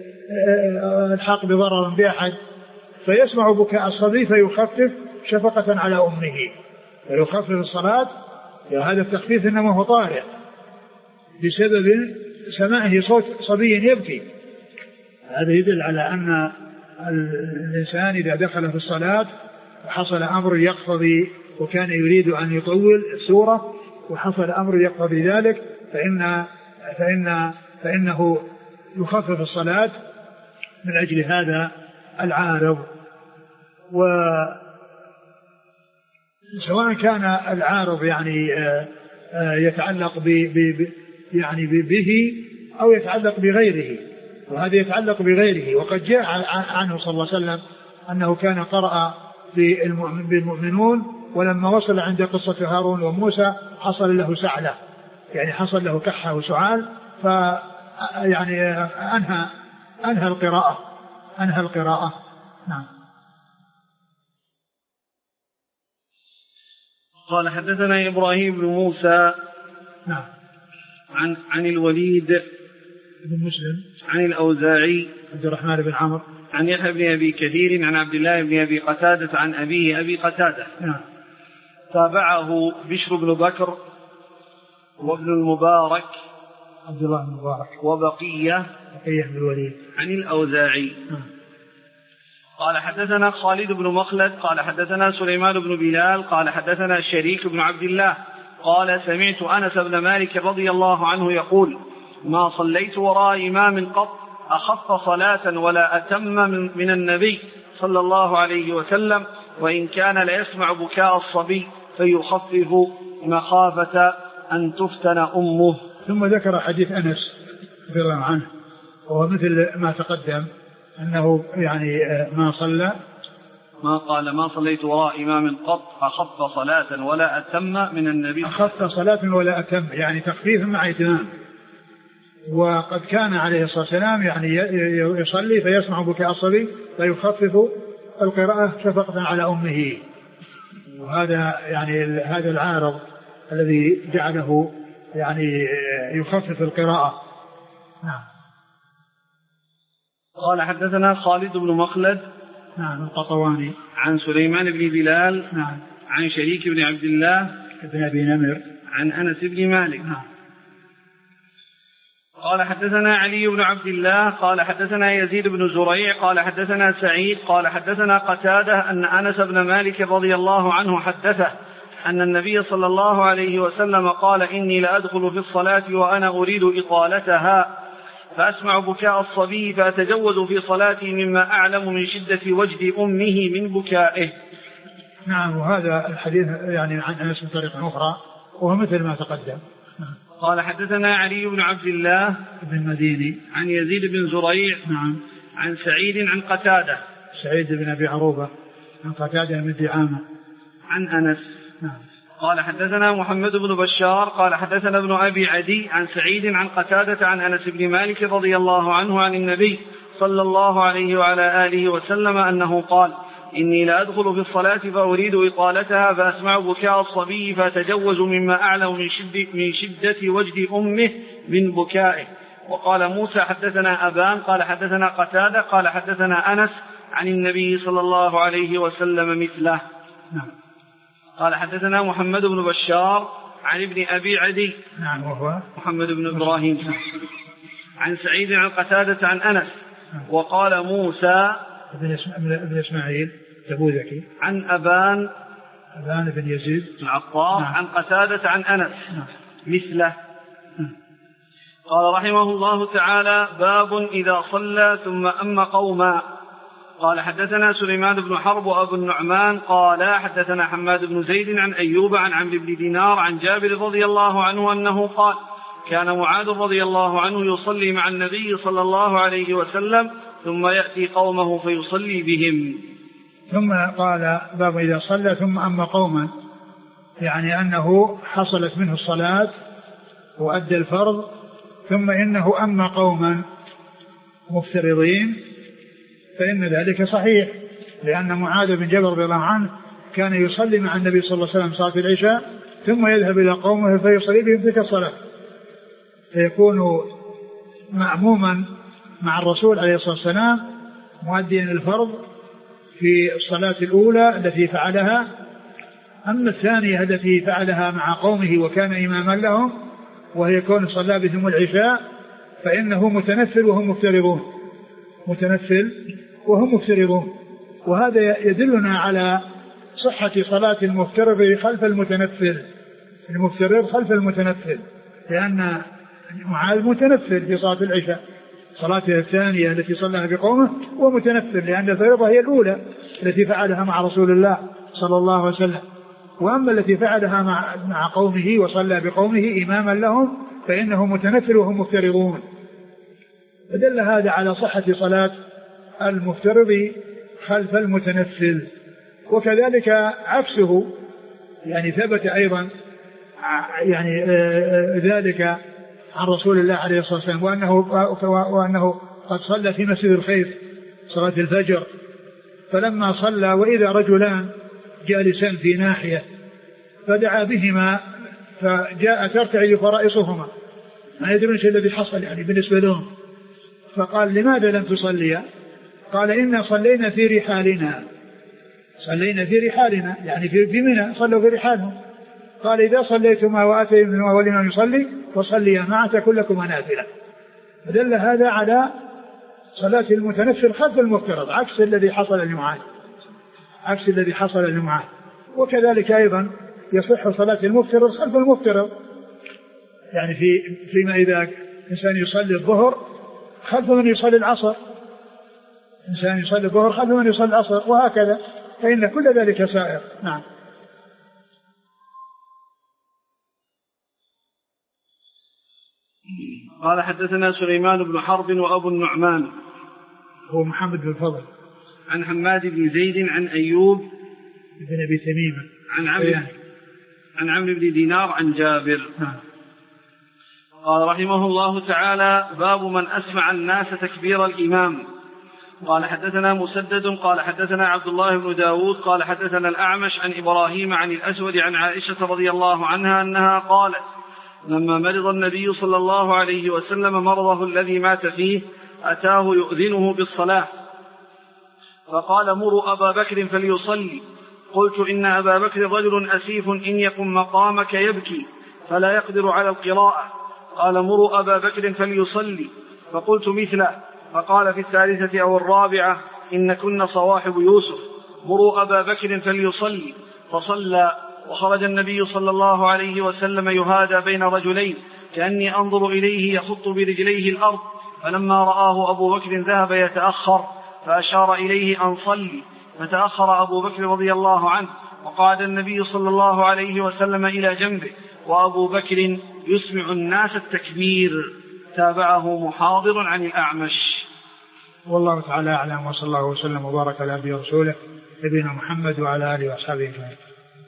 [SPEAKER 2] الحق بضرر بأحد، فيسمع بكاء الصبي فيخفف شفقة على أمه فيخفف الصلاة. هذا التخفيف إنما هو طارئ بسبب سماعه صوت صبي يبكي. هذا يدل على أن الإنسان إذا دخل في الصلاة وحصل أمر يقتضي وكان يريد أن يطول السورة وحصل أمر يقتضي ذلك فإن فإن فإنه يخفف الصلاة من أجل هذا العارض. وسواء كان العارض يعني يتعلق ب يعني به أو يتعلق بغيره، وهذا يتعلق بغيره. وقد جاء عنه صلى الله عليه وسلم أنه كان قرأ بالمؤمنون ولما وصل عند قصة هارون وموسى حصل له سعلة، يعني حصل له كحة وسعال، ف يعني أنهى أنهى القراءة أنهى القراءة نعم.
[SPEAKER 1] قال حدثنا إبراهيم بن موسى
[SPEAKER 2] نعم
[SPEAKER 1] عن عن الوليد
[SPEAKER 2] بن مسلم
[SPEAKER 1] عن الأوزاعي
[SPEAKER 2] عبد الرحمن بن عمرو
[SPEAKER 1] عن يحيى بن أبي كثير عن عبد الله بن أبي قتادة عن أبيه أبي قتادة.
[SPEAKER 2] نعم.
[SPEAKER 1] تابعه بشر بن بكر وابن المبارك
[SPEAKER 2] عبد الله بن المبارك
[SPEAKER 1] وبقية
[SPEAKER 2] بقية بن الوليد
[SPEAKER 1] عن الأوزاعي.
[SPEAKER 2] نعم.
[SPEAKER 1] قال حدثنا خالد بن مخلد قال حدثنا سليمان بن بلال قال حدثنا الشريك بن عبد الله قال سمعت أنس بن مالك رضي الله عنه يقول: ما صليت وراء إمام قط أخف صلاة ولا أتم من النبي صلى الله عليه وسلم، وإن كان ليسمع بكاء الصبي فيخفف مخافة أن تفتن أمه.
[SPEAKER 2] ثم ذكر حديث أنس رضي الله عنه وهو مثل ما تقدم أنه يعني ما صلى
[SPEAKER 1] ما قال ما صليت وراء إمام قط أخف صلاة ولا أتم من النبي،
[SPEAKER 2] أخف صلاة ولا أتم يعني تخفيف مع إتمام. وقد كان عليه الصلاة والسلام يعني يصلي فيسمع بكاء الصبي فيخفف القراءة شفقة على أمه، وهذا يعني هذا العارض الذي جعله يعني يخفف القراءة. نعم.
[SPEAKER 1] قال حدثنا خالد بن مخلد
[SPEAKER 2] نعم القطواني
[SPEAKER 1] عن سليمان بن بلال
[SPEAKER 2] نعم
[SPEAKER 1] عن شريك بن عبد الله
[SPEAKER 2] بن أبي نمر
[SPEAKER 1] عن أنس بن مالك.
[SPEAKER 2] نعم.
[SPEAKER 1] قال حدثنا علي بن عبد الله قال حدثنا يزيد بن زريع قال حدثنا سعيد قال حدثنا قتادة أن أنس بن مالك رضي الله عنه حدثه أن النبي صلى الله عليه وسلم قال إني لأدخل في الصلاة وأنا أريد إطالتها فأسمع بكاء الصبي فأتجوز في صلاتي مما أعلم من شدة وجد أمه من بكائه.
[SPEAKER 2] نعم. وهذا الحديث يعني عن أنس من طريق أخرى وهو مثل ما تقدم.
[SPEAKER 1] قال حدثنا علي بن عبد الله
[SPEAKER 2] بن مديني
[SPEAKER 1] عن يزيد بن زريع
[SPEAKER 2] نعم
[SPEAKER 1] عن سعيد عن قتادة
[SPEAKER 2] سعيد بن أبي عروبة عن قتادة بن دعامة
[SPEAKER 1] عن أنس
[SPEAKER 2] نعم.
[SPEAKER 1] قال حدثنا محمد بن بشار قال حدثنا ابن أبي عدي عن سعيد عن قتادة عن أنس بن مالك رضي الله عنه عن النبي صلى الله عليه وعلى آله وسلم أنه قال إني لأدخل في الصلاة فأريد إطالتها فأسمع بكاء الصبي فأتجوز مما أعلم من شدة, من شدة وجد أمه من بكائه. وقال موسى حدثنا أبان قال حدثنا قتادة قال حدثنا أنس عن النبي صلى الله عليه وسلم مثله.
[SPEAKER 2] نعم.
[SPEAKER 1] قال حدثنا محمد بن بشار عن ابن أبي عدي
[SPEAKER 2] نعم وهو
[SPEAKER 1] محمد بن إبراهيم عن سعيد عن قتادة عن أنس. وقال موسى
[SPEAKER 2] ابن إسماعيل تبوذكي
[SPEAKER 1] عن أبان
[SPEAKER 2] أبان بن يزيد
[SPEAKER 1] العطار
[SPEAKER 2] نعم.
[SPEAKER 1] عن قتادة عن أنس
[SPEAKER 2] نعم.
[SPEAKER 1] مثله. قال رحمه الله تعالى باب إذا صلى ثم أم قوما. قال حدثنا سليمان بن حرب وأبو النعمان قال حدثنا حماد بن زيد عن أيوب عن عمرو بن دينار عن جابر رضي الله عنه أنه قال كان معاذ رضي الله عنه يصلي مع النبي صلى الله عليه وسلم ثم يأتي قومه فيصلي بهم.
[SPEAKER 2] ثم قال باب إذا صلى ثم أم قوما يعني أنه حصلت منه الصلاة وأدى الفرض ثم إنه أم قوما مفترضين فإن ذلك صحيح لأن معاذ بن جبل رضي الله عنه كان يصلي مع النبي صلى الله عليه وسلم صلاة العشاء ثم يذهب إلى قومه فيصلي بهم تلك الصلاة فيكون مأموما مع الرسول عليه الصلاة والسلام مؤديا الفرض في الصلاة الأولى التي فعلها. أما الثانية التي فعلها مع قومه وكان إماما لهم وهي كون صلى بهم العشاء فإنه متنفل وهم مفترضون متنفل وهم مفترضون وهذا يدلنا على صحة صلاة المفترض خلف المتنفل المفترض خلف المتنفل لأن معاذ متنفل في صلاة العشاء صلاته الثانية التي صلىها بقومه ومتنفل لأن الفريضة هي الأولى التي فعلها مع رسول الله صلى الله عليه وسلم وأما التي فعلها مع, مع قومه وصلى بقومه إماما لهم فإنه متنفل وهم مفترضون. فدل هذا على صحة صلاة المفترض خلف المتنفل. وكذلك عكسه يعني ثبت أيضا يعني ذلك عن رسول الله عليه الصلاة والسلام وأنه, وأنه قد صلى في مسجد الخيف صلاة الفجر فلما صلى وإذا رجلان جالسان في ناحية فدعا بهما فجاء ترتعد فرائصهما ما يدرون شيء الذي حصل يعني بالنسبة لهم فقال لماذا لم تصليا؟ قال إنا صلينا في رحالنا صلينا في رحالنا يعني في منى صلوا في رحالهم. قال إذا صليتما وآتيتما ولمن يصلي فصليا معه تكن لكما نافلة. فدل هذا على صلاة المتنفل خلف المفترض عكس الذي حصل لمعاذ عكس الذي حصل لمعاذ. وكذلك أيضا يصح صلاة المفترض خلف المفترض يعني في فيما إذا إنسان يصلي الظهر خلف من يصلي العصر إنسان يصلي الظهر خلف من يصلي العصر وهكذا فإن كل ذلك سائر. نعم.
[SPEAKER 1] قال حدثنا سليمان بن حرب وأبو النعمان
[SPEAKER 2] هو محمد بن فضل
[SPEAKER 1] عن حماد بن زيد عن أيوب
[SPEAKER 2] بن أبي تميمة
[SPEAKER 1] عن عمرو عن عمرو بن دينار عن جابر.
[SPEAKER 2] نعم.
[SPEAKER 1] قال رحمه الله تعالى باب من أسمع الناس تكبير الإمام. قال حدثنا مسدد قال حدثنا عبد الله بن داود قال حدثنا الأعمش عن إبراهيم عن الأسود عن عائشة رضي الله عنها أنها قالت لما مرض النبي صلى الله عليه وسلم مرضه الذي مات فيه أتاه يؤذنه بالصلاة فقال مروا أبا بكر فليصلي. قلت إن أبا بكر رجل أسيف إن يقم مقامك يبكي فلا يقدر على القراءة قال مروا أبا بكر فليصلي، فقلت مثله، فقال في الثالثة أو الرابعة إن كنا صواحب يوسف، مروا أبا بكر فليصلي، فصلى. وخرج النبي صلى الله عليه وسلم يهادى بين رجلين كأني أنظر إليه يخط برجليه الأرض، فلما رآه أبو بكر ذهب يتأخر فأشار إليه أن صلي، فتأخر أبو بكر رضي الله عنه، وقعد النبي صلى الله عليه وسلم إلى جنبه، وأبو بكر يسمع الناس التكبير. تابعه محاضر عن الأعمش.
[SPEAKER 2] والله تعالى أعلم، وصلى الله وسلم وبارك على عبده ورسوله نبينا محمد وعلى آله وأصحابه أجمعين.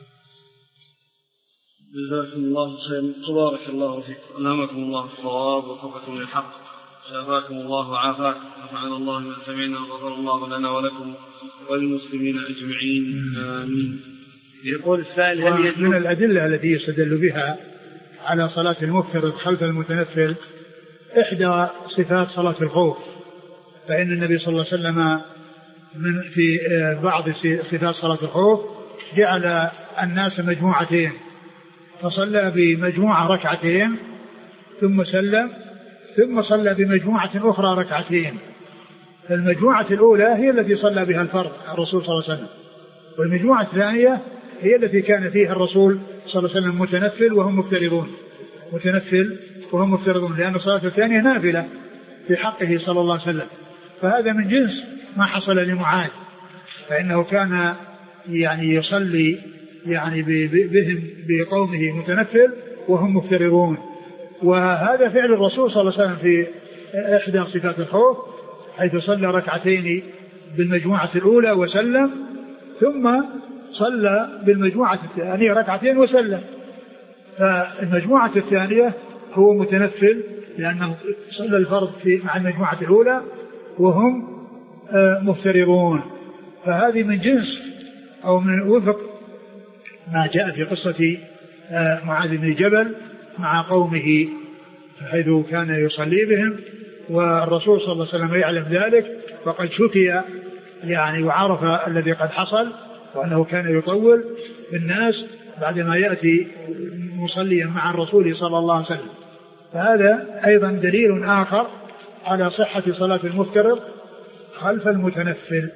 [SPEAKER 1] جزاكم الله خيرا، تبارك الله فيكم، ألهمكم الله الصواب ووفقكم للحق، شافاكم الله وعافاكم، نفعنا الله بما سمعنا وغفر الله لنا ولكم وللمسلمين أجمعين، آمين. يقول السائل هل يجوز
[SPEAKER 2] من الأدلة التي يستدل بها على صلاة المفترض خلف المتنفل إحدى صفات صلاة الخوف، فإن النبي صلى الله عليه وسلم من في بعض صفات صلاة الخوف جعل الناس مجموعتين، فصلى بمجموعة ركعتين ثم سلم، ثم صلى بمجموعة أخرى ركعتين. المجموعة الأولى هي التي صلى بها الفرد الرسول صلى الله عليه وسلم، والمجموعة الثانية هي التي كان فيها الرسول صلى الله عليه وسلم متنفل وهم مفترضون، متنفل وهم مفترضون، لأن الصلاة الثانية نافلة في حقه صلى الله عليه وسلم. فهذا من جنس ما حصل لمعاذ، فإنه كان يعني يصلي يعني بهم بقومه متنفل وهم مفترضون. وهذا فعل الرسول صلى الله عليه وسلم في إحدى صفات الخوف، حيث صلى ركعتين بالمجموعة الأولى وسلم، ثم صلى بالمجموعة الثانية ركعتين وسلم. فالمجموعة الثانية هو متنفل لأنه صلى الفرض في مع المجموعة الأولى وهم مفترضون. فهذه من جنس أو من وفق ما جاء في قصة معاذ بن جبل مع قومه، حيث كان يصلي بهم والرسول صلى الله عليه وسلم يعلم ذلك، فقد شكي يعني وعرف الذي قد حصل، وأنه كان يطول بالناس بعدما يأتي مصليا مع الرسول صلى الله عليه وسلم. فهذا أيضا دليل آخر على صحة صلاة المفترض خلف المتنفل.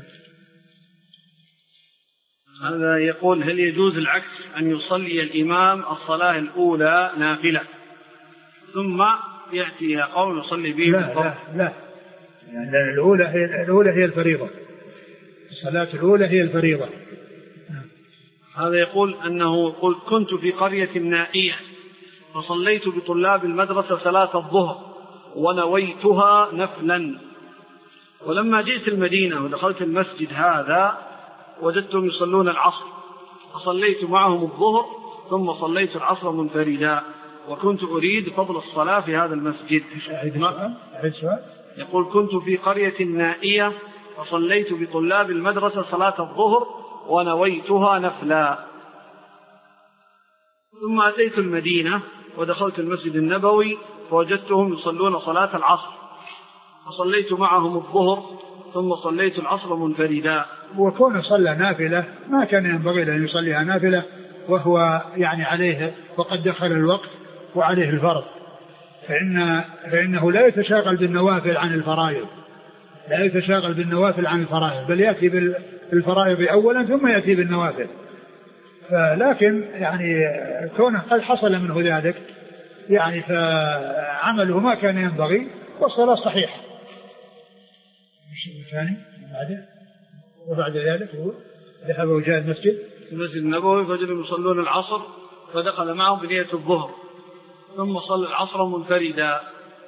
[SPEAKER 1] هذا يقول هل يجوز العكس، أن يصلي الإمام الصلاة الأولى نافلة ثم يأتي قوم يصلي به؟
[SPEAKER 2] لا لا لا، يعني الأولى هي الأولى هي الفريضة، الصلاة الأولى هي الفريضة.
[SPEAKER 1] هذا يقول أنه قل كنت في قرية نائية فصليت بطلاب المدرسة صلاة الظهر ونويتها نفلا، ولما جئت المدينة ودخلت المسجد هذا وجدتهم يصلون العصر، فصليت معهم الظهر ثم صليت العصر منفردا، وكنت أريد فضل الصلاة في هذا المسجد. يقول كنت في قرية نائية فصليت بطلاب المدرسة صلاة الظهر ونويتها نفلا، ثم أتيت المدينة ودخلت المسجد النبوي فوجدتهم يصلون صلاة العصر، فصليت معهم الظهر ثم صليت العصر منفردا.
[SPEAKER 2] وكون صلى نافلة ما كان ينبغي أن يصليها نافلة وهو يعني عليه وقد دخل الوقت وعليه الفرض، فإن فإنه لا يتشاغل بالنوافل عن الفرائض، لا يتشاغل بالنوافل عن الفرائض، بل يأتي بالفرائض أولا ثم يأتي بالنوافل. لكن يعني كونه قد حصل منه ذلك يعني فعمله ما كان ينبغي والصلاة صحيحة. الثاني بعده وبعد ذلك هو ذهب وجاء المسجد
[SPEAKER 1] المسجد النبوي فوجدهم يصلون العصر فدخل معهم بنية الظهر ثم صلى العصر منفردا.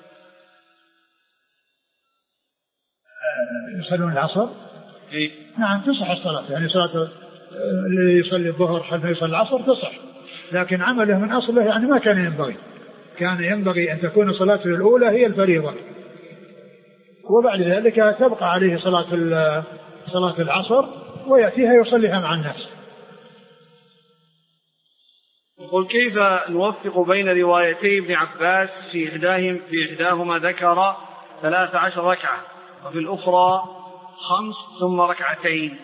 [SPEAKER 2] يصلون العصر؟
[SPEAKER 1] إيه؟
[SPEAKER 2] نعم تصح الصلاة، يعني صلاة اللي يصلي الظهر حتى يصلي العصر تصح، لكن عمله من أصله يعني ما كان ينبغي، كان ينبغي أن تكون صلاته الأولى هي الفريضة، وبعد ذلك تبقى عليه صلاة صلاة العصر ويأتيها يصليها مع الناس.
[SPEAKER 1] يقول كيف نوفق بين روايتي ابن عباس في إحداهم في إحداهما ذكر ثلاث عشر ركعة وفي الأخرى خمس ثم ركعتين؟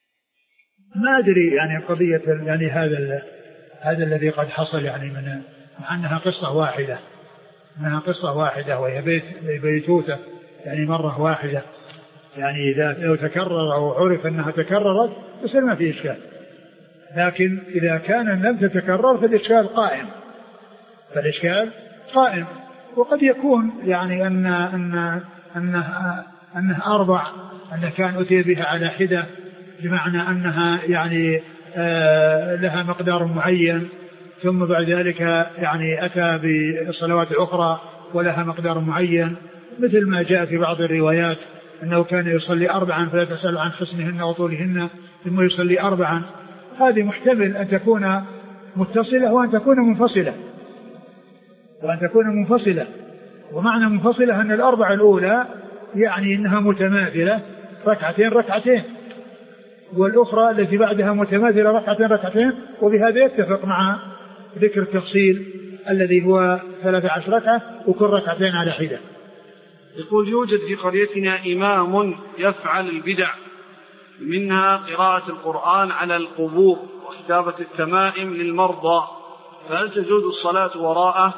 [SPEAKER 2] ما أدري يعني قضية يعني هذا هذا الذي قد حصل يعني من مع أنها قصة واحدة أنها قصة واحدة وهي بيت بيتوتة يعني مرة واحدة، يعني إذا لو تكرر أو عرف أنها تكررت يصير ما في إشكال، لكن إذا كان لم تتكرر فالإشكال قائم فالإشكال قائم وقد يكون يعني أن أن أنه أنه أربع أنه كان أتي بها على حدة، بمعنى أنها يعني آه لها مقدار معين، ثم بعد ذلك يعني أتى بصلوات أخرى ولها مقدار معين، مثل ما جاء في بعض الروايات أنه كان يصلي أربعا فلا تسأل عن حسنهن وطولهن ثم يصلي أربعا. هذه محتمل أن تكون متصلة وأن تكون منفصلة وأن تكون منفصلة ومعنى منفصلة أن الأربعة الأولى يعني أنها متماثلة ركعتين ركعتين، والأخرى التي بعدها متماثلة ركعتين ركعتين، وبهذا يتفق مع ذكر التفصيل الذي هو ثلاثة عشر ركعة وكل ركعتين على حدة.
[SPEAKER 1] يقول يوجد في قريتنا إمام يفعل البدع، منها قراءة القرآن على القبور وكتابة التمائم للمرضى، فهل تجوز الصلاة وراءه؟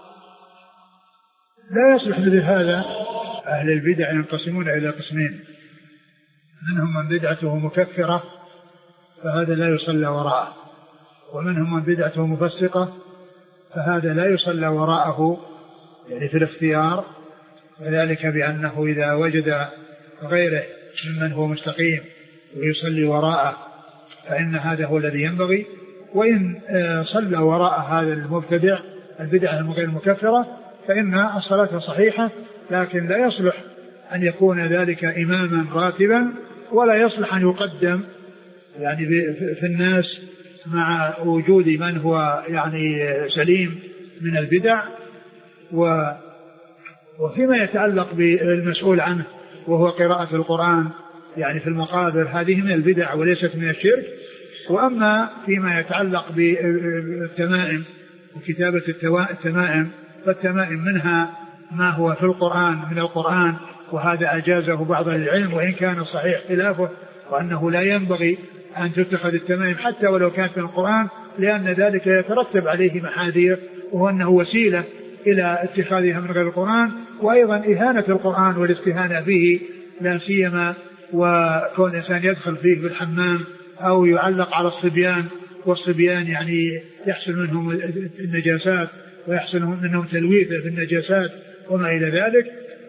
[SPEAKER 2] لا يصلح مثل هذا. أهل البدع ينقسمون إلى قسمين، منهم من بدعته مكفرة فهذا لا يصلى وراءه، ومنهم من بدعته مفسقة فهذا لا يصلى وراءه يعني في الاختيار، وذلك بأنه إذا وجد غيره ممن هو مستقيم ويصلي وراءه فإن هذا هو الذي ينبغي، وإن صلى وراء هذا المبتدع البدعة غير المكفرة فإن الصلاة صحيحة، لكن لا يصلح أن يكون ذلك إماما راتبا، ولا يصلح أن يقدم يعني في الناس مع وجود من هو يعني سليم من البدع. وفيما يتعلق بالمسؤول عنه وهو قراءة القرآن يعني في المقابر هذه من البدع وليست من الشرك. وأما فيما يتعلق بالتمائم وكتابة التمائم فالتمائم منها ما هو في القرآن من القرآن، وهذا أجازه بعض العلم وإن كان الصحيح خلافه، وأنه لا ينبغي أن تتخذ التمائم حتى ولو كانت من القرآن، لأن ذلك يترتب عليه محاذير، وهو أنه وسيلة إلى اتخاذها من غير القرآن، وأيضا إهانة القرآن والاستهانة به، لا سيما وكون الإنسان يدخل فيه بالحمام أو يعلق على الصبيان، والصبيان يعني يحصل منهم النجاسات ويحصل منهم تلويث في النجاسات وما إلى ذلك.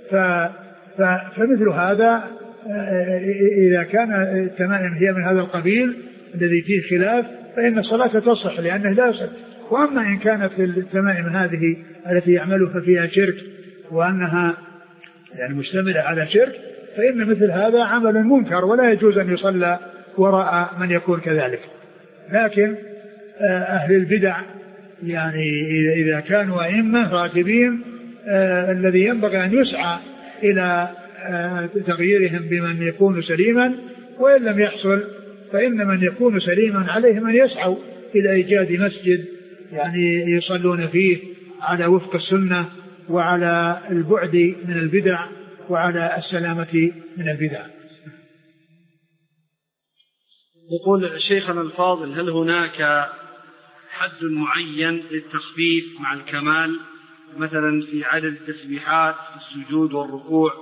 [SPEAKER 2] فمثل هذا إذا كان التمائم هي من هذا القبيل الذي فيه خلاف فإن الصلاة تصح لأنه لا يصح. وأما إن كانت التمائم هذه التي يعملها فيها شرك وأنها يعني مشتملة على شرك فإن مثل هذا عمل منكر ولا يجوز أن يصلى وراء من يكون كذلك. لكن أهل البدع يعني إذا كانوا أئمة راتبين الذي ينبغي أن يسعى إلى تغييرهم بمن يكون سليما، وإن لم يحصل فإن من يكون سليما عليهم أن يسعوا إلى إيجاد مسجد يعني يصلون فيه على وفق السنة وعلى البعد من البدع وعلى السلامة من البدع.
[SPEAKER 1] يقول شيخنا الفاضل هل هناك حد معين للتخفيف مع الكمال مثلا في عدد التسبيحات في السجود والركوع؟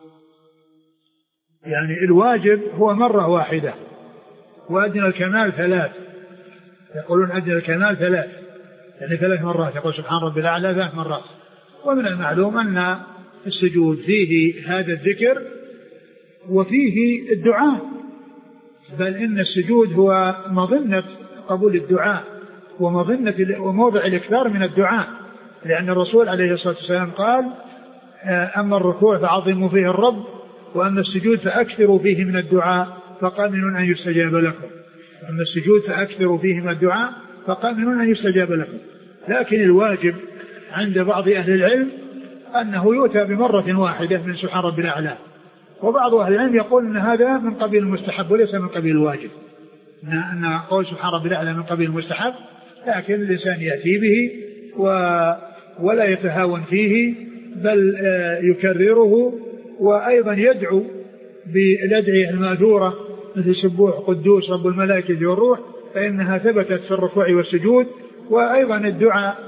[SPEAKER 2] يعني الواجب هو مرة واحدة، وأدنى الكمال ثلاث، يقولون أدنى الكمال ثلاث يعني ثلاث مرات، يقول سبحان ربي الأعلى ثلاث مرات. ومن المعلوم أن السجود فيه هذا الذكر وفيه الدعاء، بل إن السجود هو مظنة قبول الدعاء ومظنة وموضع الإكثار من الدعاء، لأن الرسول عليه الصلاة والسلام قال أما الركوع فعظموا فيه الرب، وأما السجود فأكثروا فيه من الدعاء فقامنون أن يستجاب لكم. أما السجود فأكثروا فيه من الدعاء فقامنون أن يستجاب لكم. لكن الواجب عند بعض أهل العلم أنه يؤتى بمرة واحدة من سبحان ربي الأعلى، وبعض أهل العلم يقول أن هذا من قبيل المستحب وليس من قبيل الواجب، أن قول سبحان ربي الأعلى من قبيل المستحب، لكن الإنسان يأتي به ولا يتهاون فيه بل يكرره، وأيضا يدعو بالأدعية الماثورة مثل سبوح قدوس رب الملائكة والروح، فإنها ثبتت في الركوع والسجود. وأيضا الدعاء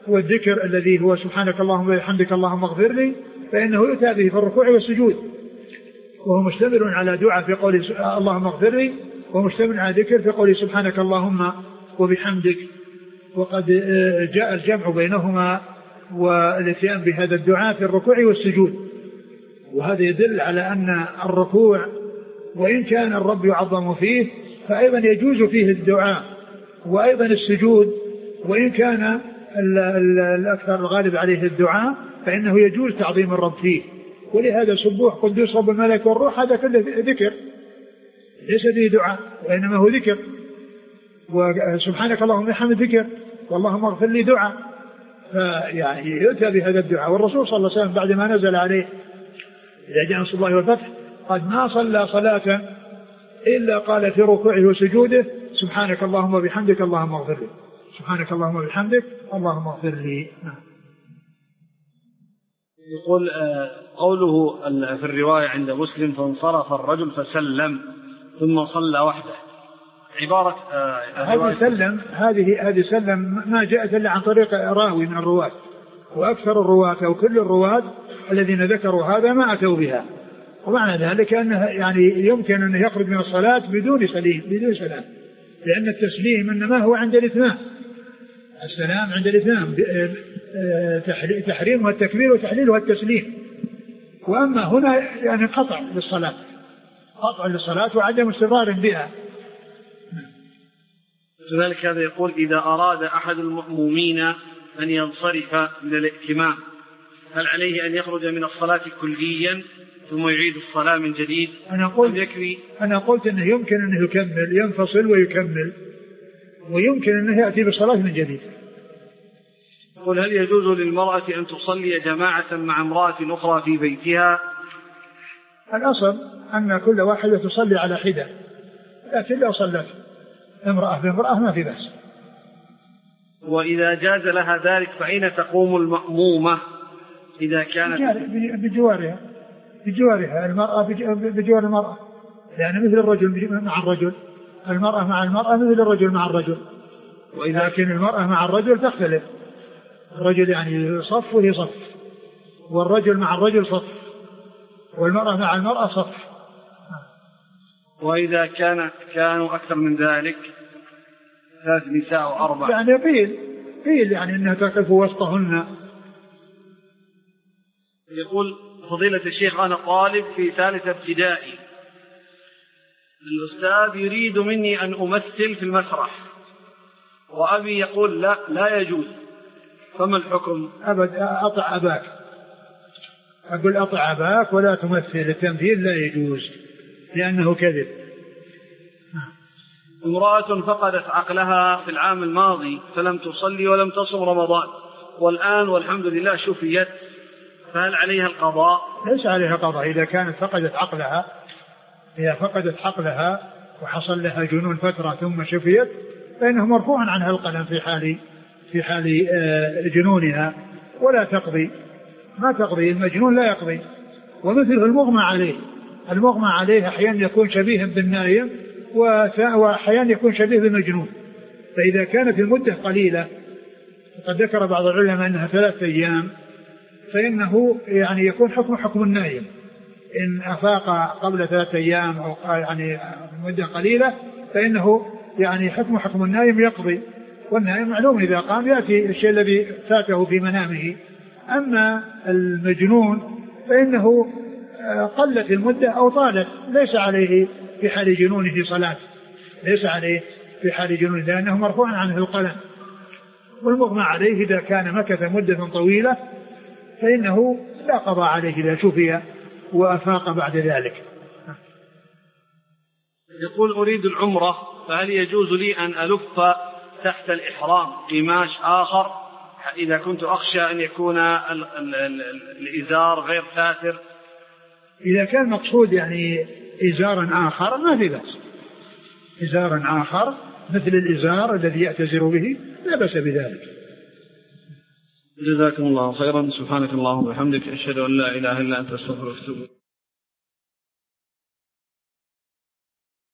[SPEAKER 2] والذكر الذي هو سبحانك اللهم وبحمدك اللهم اغفر لي فإنه يؤتى به في الركوع والسجود، وهو مشتمل على دعاء في قول اللهم اغفر لي، ومشتمل على ذكر في قول سبحانك اللهم وبحمدك. وقد جاء الجمع بينهما والاتيان بهذا الدعاء في الركوع والسجود، وهذا يدل على أن الركوع وإن كان الرب يعظم فيه فأيضا يجوز فيه الدعاء، وأيضا السجود وإن كان الأكثر الغالب عليه الدعاء فإنه يجوز تعظيم الرب فيه. ولهذا سبوح قدوس رب الملائكة والروح هذا كله ذكر ليس فيه دعاء وإنما هو ذكر، وسبحانك اللهم وبحمدك ذكر، واللهم اغفر لي دعاء. فيعني يؤتى بهذا الدعاء. والرسول صلى الله عليه وسلم بعد ما نزل عليه إذا جاء نصر الله والفتح قد ما صلى صلاة إلا قال في ركوعه وسجوده سبحانك اللهم وبحمدك اللهم اغفر لي، سبحانك اللهم وبحمدك اللهم اغفر لي.
[SPEAKER 1] يقول قوله في الرواية عند مسلم فانصرف الرجل فسلم ثم صلى وحده، عبارة
[SPEAKER 2] هذه سلم هذه هذه سلم ما جاءت إلا عن طريق راوي من الرواة، وأكثر الرواة أو كل الرواة الذين ذكروا هذا ما أتوا بها. ومعنى ذلك أنه يعني يمكن أن يخرج من الصلاة بدون سليم بدون سلام، لأن التسليم إنما هو عند الإتمام، السلام عند الإتمام، تحريمها التكبير وتحليلها التسليم. وأما هنا يعني قطع للصلاة، قطع للصلاة وعدم استمرار بها.
[SPEAKER 1] لذلك هذا يقول إذا أراد أحد المأمومين أن ينصرف من الائتمام هل عليه أن يخرج من الصلاة كليا ثم يعيد الصلاة من جديد؟
[SPEAKER 2] أنا قلت, أنا قلت أنه يمكن أنه يكمل، ينفصل ويكمل، ويمكن أنه يأتي بالصلاة من جديد.
[SPEAKER 1] قل هل يجوز للمرأة أن تصلي جماعة مع امرأة أخرى في بيتها؟
[SPEAKER 2] الأصل أن كل واحدة تصلي على حدة، لكن لو صلت امرأة بامرأة ما في بأس.
[SPEAKER 1] وإذا جاز لها ذلك فأين تقوم المأمومة إذا كانت
[SPEAKER 2] بجوارها؟ بجوارها المرأة بجوار المرأة، يعني مثل الرجل مع الرجل، المرأة مع المرأة مثل الرجل مع الرجل. لكن المرأة مع الرجل تختلف، الرجل يعني صف وهي صف، والرجل مع الرجل صف، والمرأة مع المرأة صف.
[SPEAKER 1] وإذا كان كانوا أكثر من ذلك ثلاث نساء وأربع
[SPEAKER 2] يعني قيل قيل يعني أنها تقف وسطهن.
[SPEAKER 1] يقول فضيلة الشيخ أنا طالب في ثالثة ابتدائي، الأستاذ يريد مني أن أمثل في المسرح وأبي يقول لا لا يجوز، فما الحكم؟
[SPEAKER 2] أبد أطع أباك، أقول أطع أباك ولا تمثل، التمثيل لا يجوز لأنه كذب.
[SPEAKER 1] امرأة فقدت عقلها في العام الماضي فلم تصلي ولم تصم رمضان، والآن والحمد لله شفيت، فهل عليها القضاء؟
[SPEAKER 2] ليس عليها قضاء. إذا كانت فقدت عقلها، إذا فقدت عقلها وحصل لها جنون فترة ثم شفيت فإنه مرفوع عنها القلم في حال في حال جنونها، ولا تقضي، ما تقضي، المجنون لا يقضي. ومثله المغمى عليه، المغمى عليه أحيانا يكون شبيه بالنايم وأحيانا يكون شبيه بالمجنون. فإذا كانت المدة قليلة، وقد ذكر بعض العلماء أنها ثلاثة أيام، فإنه يعني يكون حكم حكم النايم، إن أفاق قبل ثلاثة أيام أو يعني مدة قليلة فإنه يعني حكم حكم النايم يقضي. والنايم معلوم إذا قام يأتي الشيء الذي فاته في منامه. أما المجنون فإنه قلت المدة أو طالت ليس عليه في حال جنونه صلاة، ليس عليه في حال جنونه لأنه مرفوع عنه القلم. والمغمى عليه إذا كان مكث مدة طويلة فإنه لا قضاء عليه إذا شفي وأفاق بعد ذلك.
[SPEAKER 1] يقول أريد العمرة فهل يجوز لي أن ألف تحت الإحرام قماش آخر إذا كنت أخشى أن يكون ال ال ال الإزار غير ساتر؟
[SPEAKER 2] إذا كان مقصود يعني إزارا آخر ما في بأس، إزارا آخر مثل الإزار الذي يأتزر به لا بأس بذلك.
[SPEAKER 1] جزاكم الله خيرا. سبحانك اللهم وبحمدك أشهد أن لا إله إلا أنت أستغفرك وأتوب إليك.